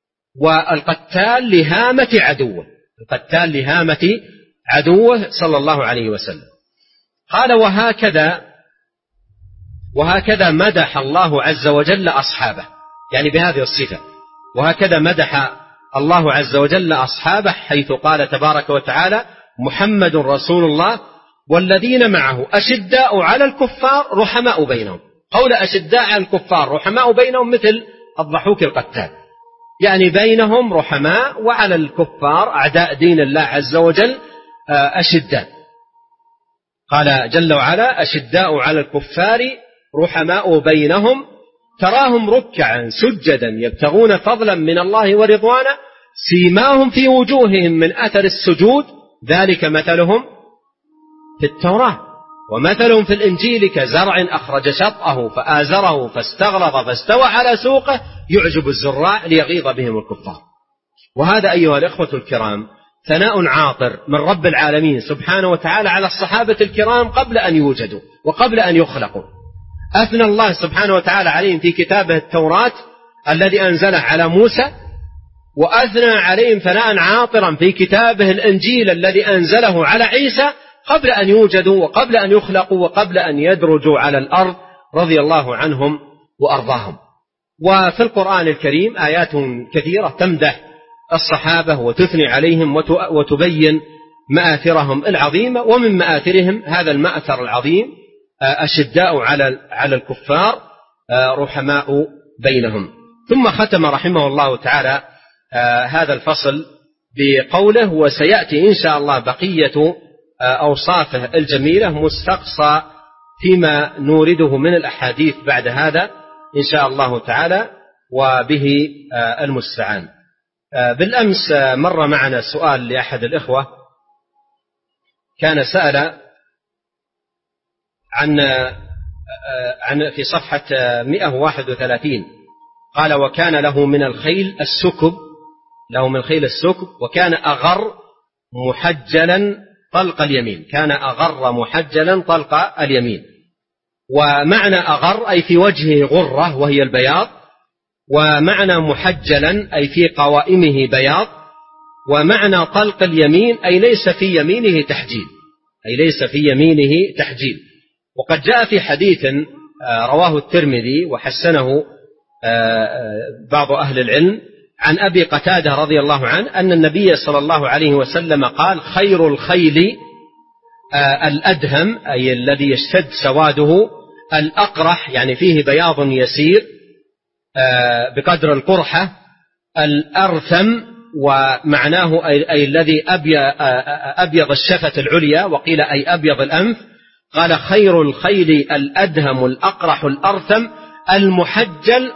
والقتال لهامة عدوه، القتال لهامة عدوه صلى الله عليه وسلم. قال وهكذا مدح الله عز وجل أصحابه، يعني بهذه الصفة، وهكذا مدح الله عز وجل أصحابه حيث قال تبارك وتعالى محمد رسول الله والذين معه أشداء على الكفار رحماء بينهم. قول أشداء على الكفار رحماء بينهم مثل الضحوك القتال، يعني بينهم رحماء، وعلى الكفار أعداء دين الله عز وجل أشداء. قال جل وعلا: أشداء على الكفار رحماء بينهم تراهم ركعا سجدا يبتغون فضلا من الله ورضوانا سيماهم في وجوههم من أثر السجود ذلك مثلهم في التوراة ومثلهم في الإنجيل كزرع أخرج شطأه فآزره فاستغلظ فاستوى على سوقه يعجب الزراع ليغيظ بهم الكفار. وهذا أيها الإخوة الكرام ثناء عاطر من رب العالمين سبحانه وتعالى على الصحابة الكرام قبل أن يوجدوا وقبل أن يخلقوا. أثنى الله سبحانه وتعالى عليهم في كتابه التوراة الذي أنزله على موسى، وأثنى عليهم ثناء عاطرا في كتابه الإنجيل الذي أنزله على عيسى قبل أن يوجدوا وقبل أن يخلقوا وقبل أن يدرجوا على الأرض رضي الله عنهم وأرضاهم. وفي القرآن الكريم آيات كثيرة تمدح الصحابة وتثني عليهم وتبين مآثرهم العظيمة، ومن مآثرهم هذا المأثر العظيم: أشداء على الكفار رحماء بينهم. ثم ختم رحمه الله تعالى هذا الفصل بقوله: وسيأتي إن شاء الله بقية أوصافه الجميلة مستقصى فيما نورده من الأحاديث بعد هذا إن شاء الله تعالى، وبه المستعان. بالأمس مر معنا سؤال لأحد الإخوة كان سأل عن في صفحة 131 قال: وكان له من الخيل السكب وكان أغر محجلا طلق اليمين، كان أغر محجلا طلق اليمين. ومعنى أغر أي في وجهه غرة وهي البياض، ومعنى محجلا أي في قوائمه بياض، ومعنى طلق اليمين أي ليس في يمينه تحجيل. وقد جاء في حديث رواه الترمذي وحسنه بعض أهل العلم عن أبي قتادة رضي الله عنه أن النبي صلى الله عليه وسلم قال: خير الخيل الأدهم أي الذي يشتد سواده، الأقرح يعني فيه بياض يسير بقدر القرحة، الأرثم ومعناه أي الذي أبيض الشفة العليا، وقيل أي أبيض الأنف. قال: خير الخيل الأدهم الأقرح الأرثم المحجل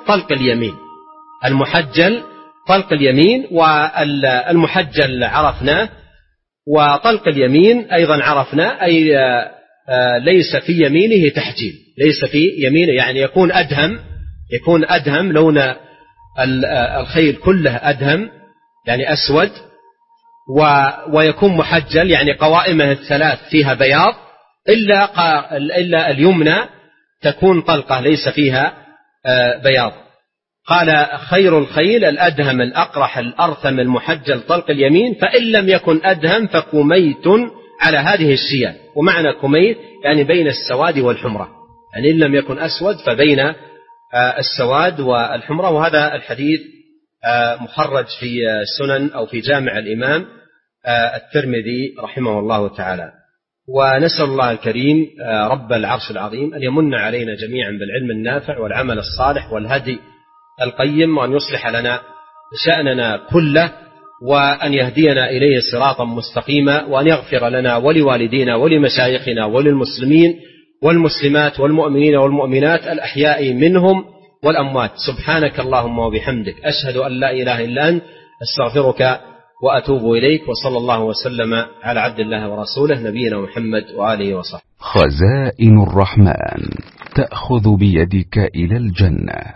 طلق اليمين، والمحجل عرفناه، وطلق اليمين أيضا عرفناه أي ليس في يمينه تحجيل، ليس في يمينه يعني يكون أدهم لون الخيل كله أدهم يعني أسود، ويكون محجل يعني قوائمه الثلاث فيها بياض إلا اليمنى تكون طلقة ليس فيها بياض. قال: خير الخيل الأدهم الأقرح الأرثم المحجل طلق اليمين، فإن لم يكن أدهم فكميت على هذه الشياه. ومعنى كميت يعني بين السواد والحمرة، يعني إن لم يكن أسود فبين السواد والحمرة. وهذا الحديث مخرج في سنن أو في جامع الإمام الترمذي رحمه الله تعالى. ونسأل الله الكريم رب العرش العظيم أن يمن علينا جميعا بالعلم النافع والعمل الصالح والهدي القيم، وأن يصلح لنا شأننا كله، وأن يهدينا إليه صراطا مستقيما، وأن يغفر لنا ولوالدينا ولمشايخنا وللمسلمين والمسلمات والمؤمنين والمؤمنات الأحياء منهم والأموات. سبحانك اللهم وبحمدك أشهد أن لا إله إلا أنت أستغفرك وأتوب إليك. وصلى الله وسلم على عبد الله ورسوله نبينا محمد وآله وصحبه. خزائن الرحمن تأخذ بيدك إلى الجنة.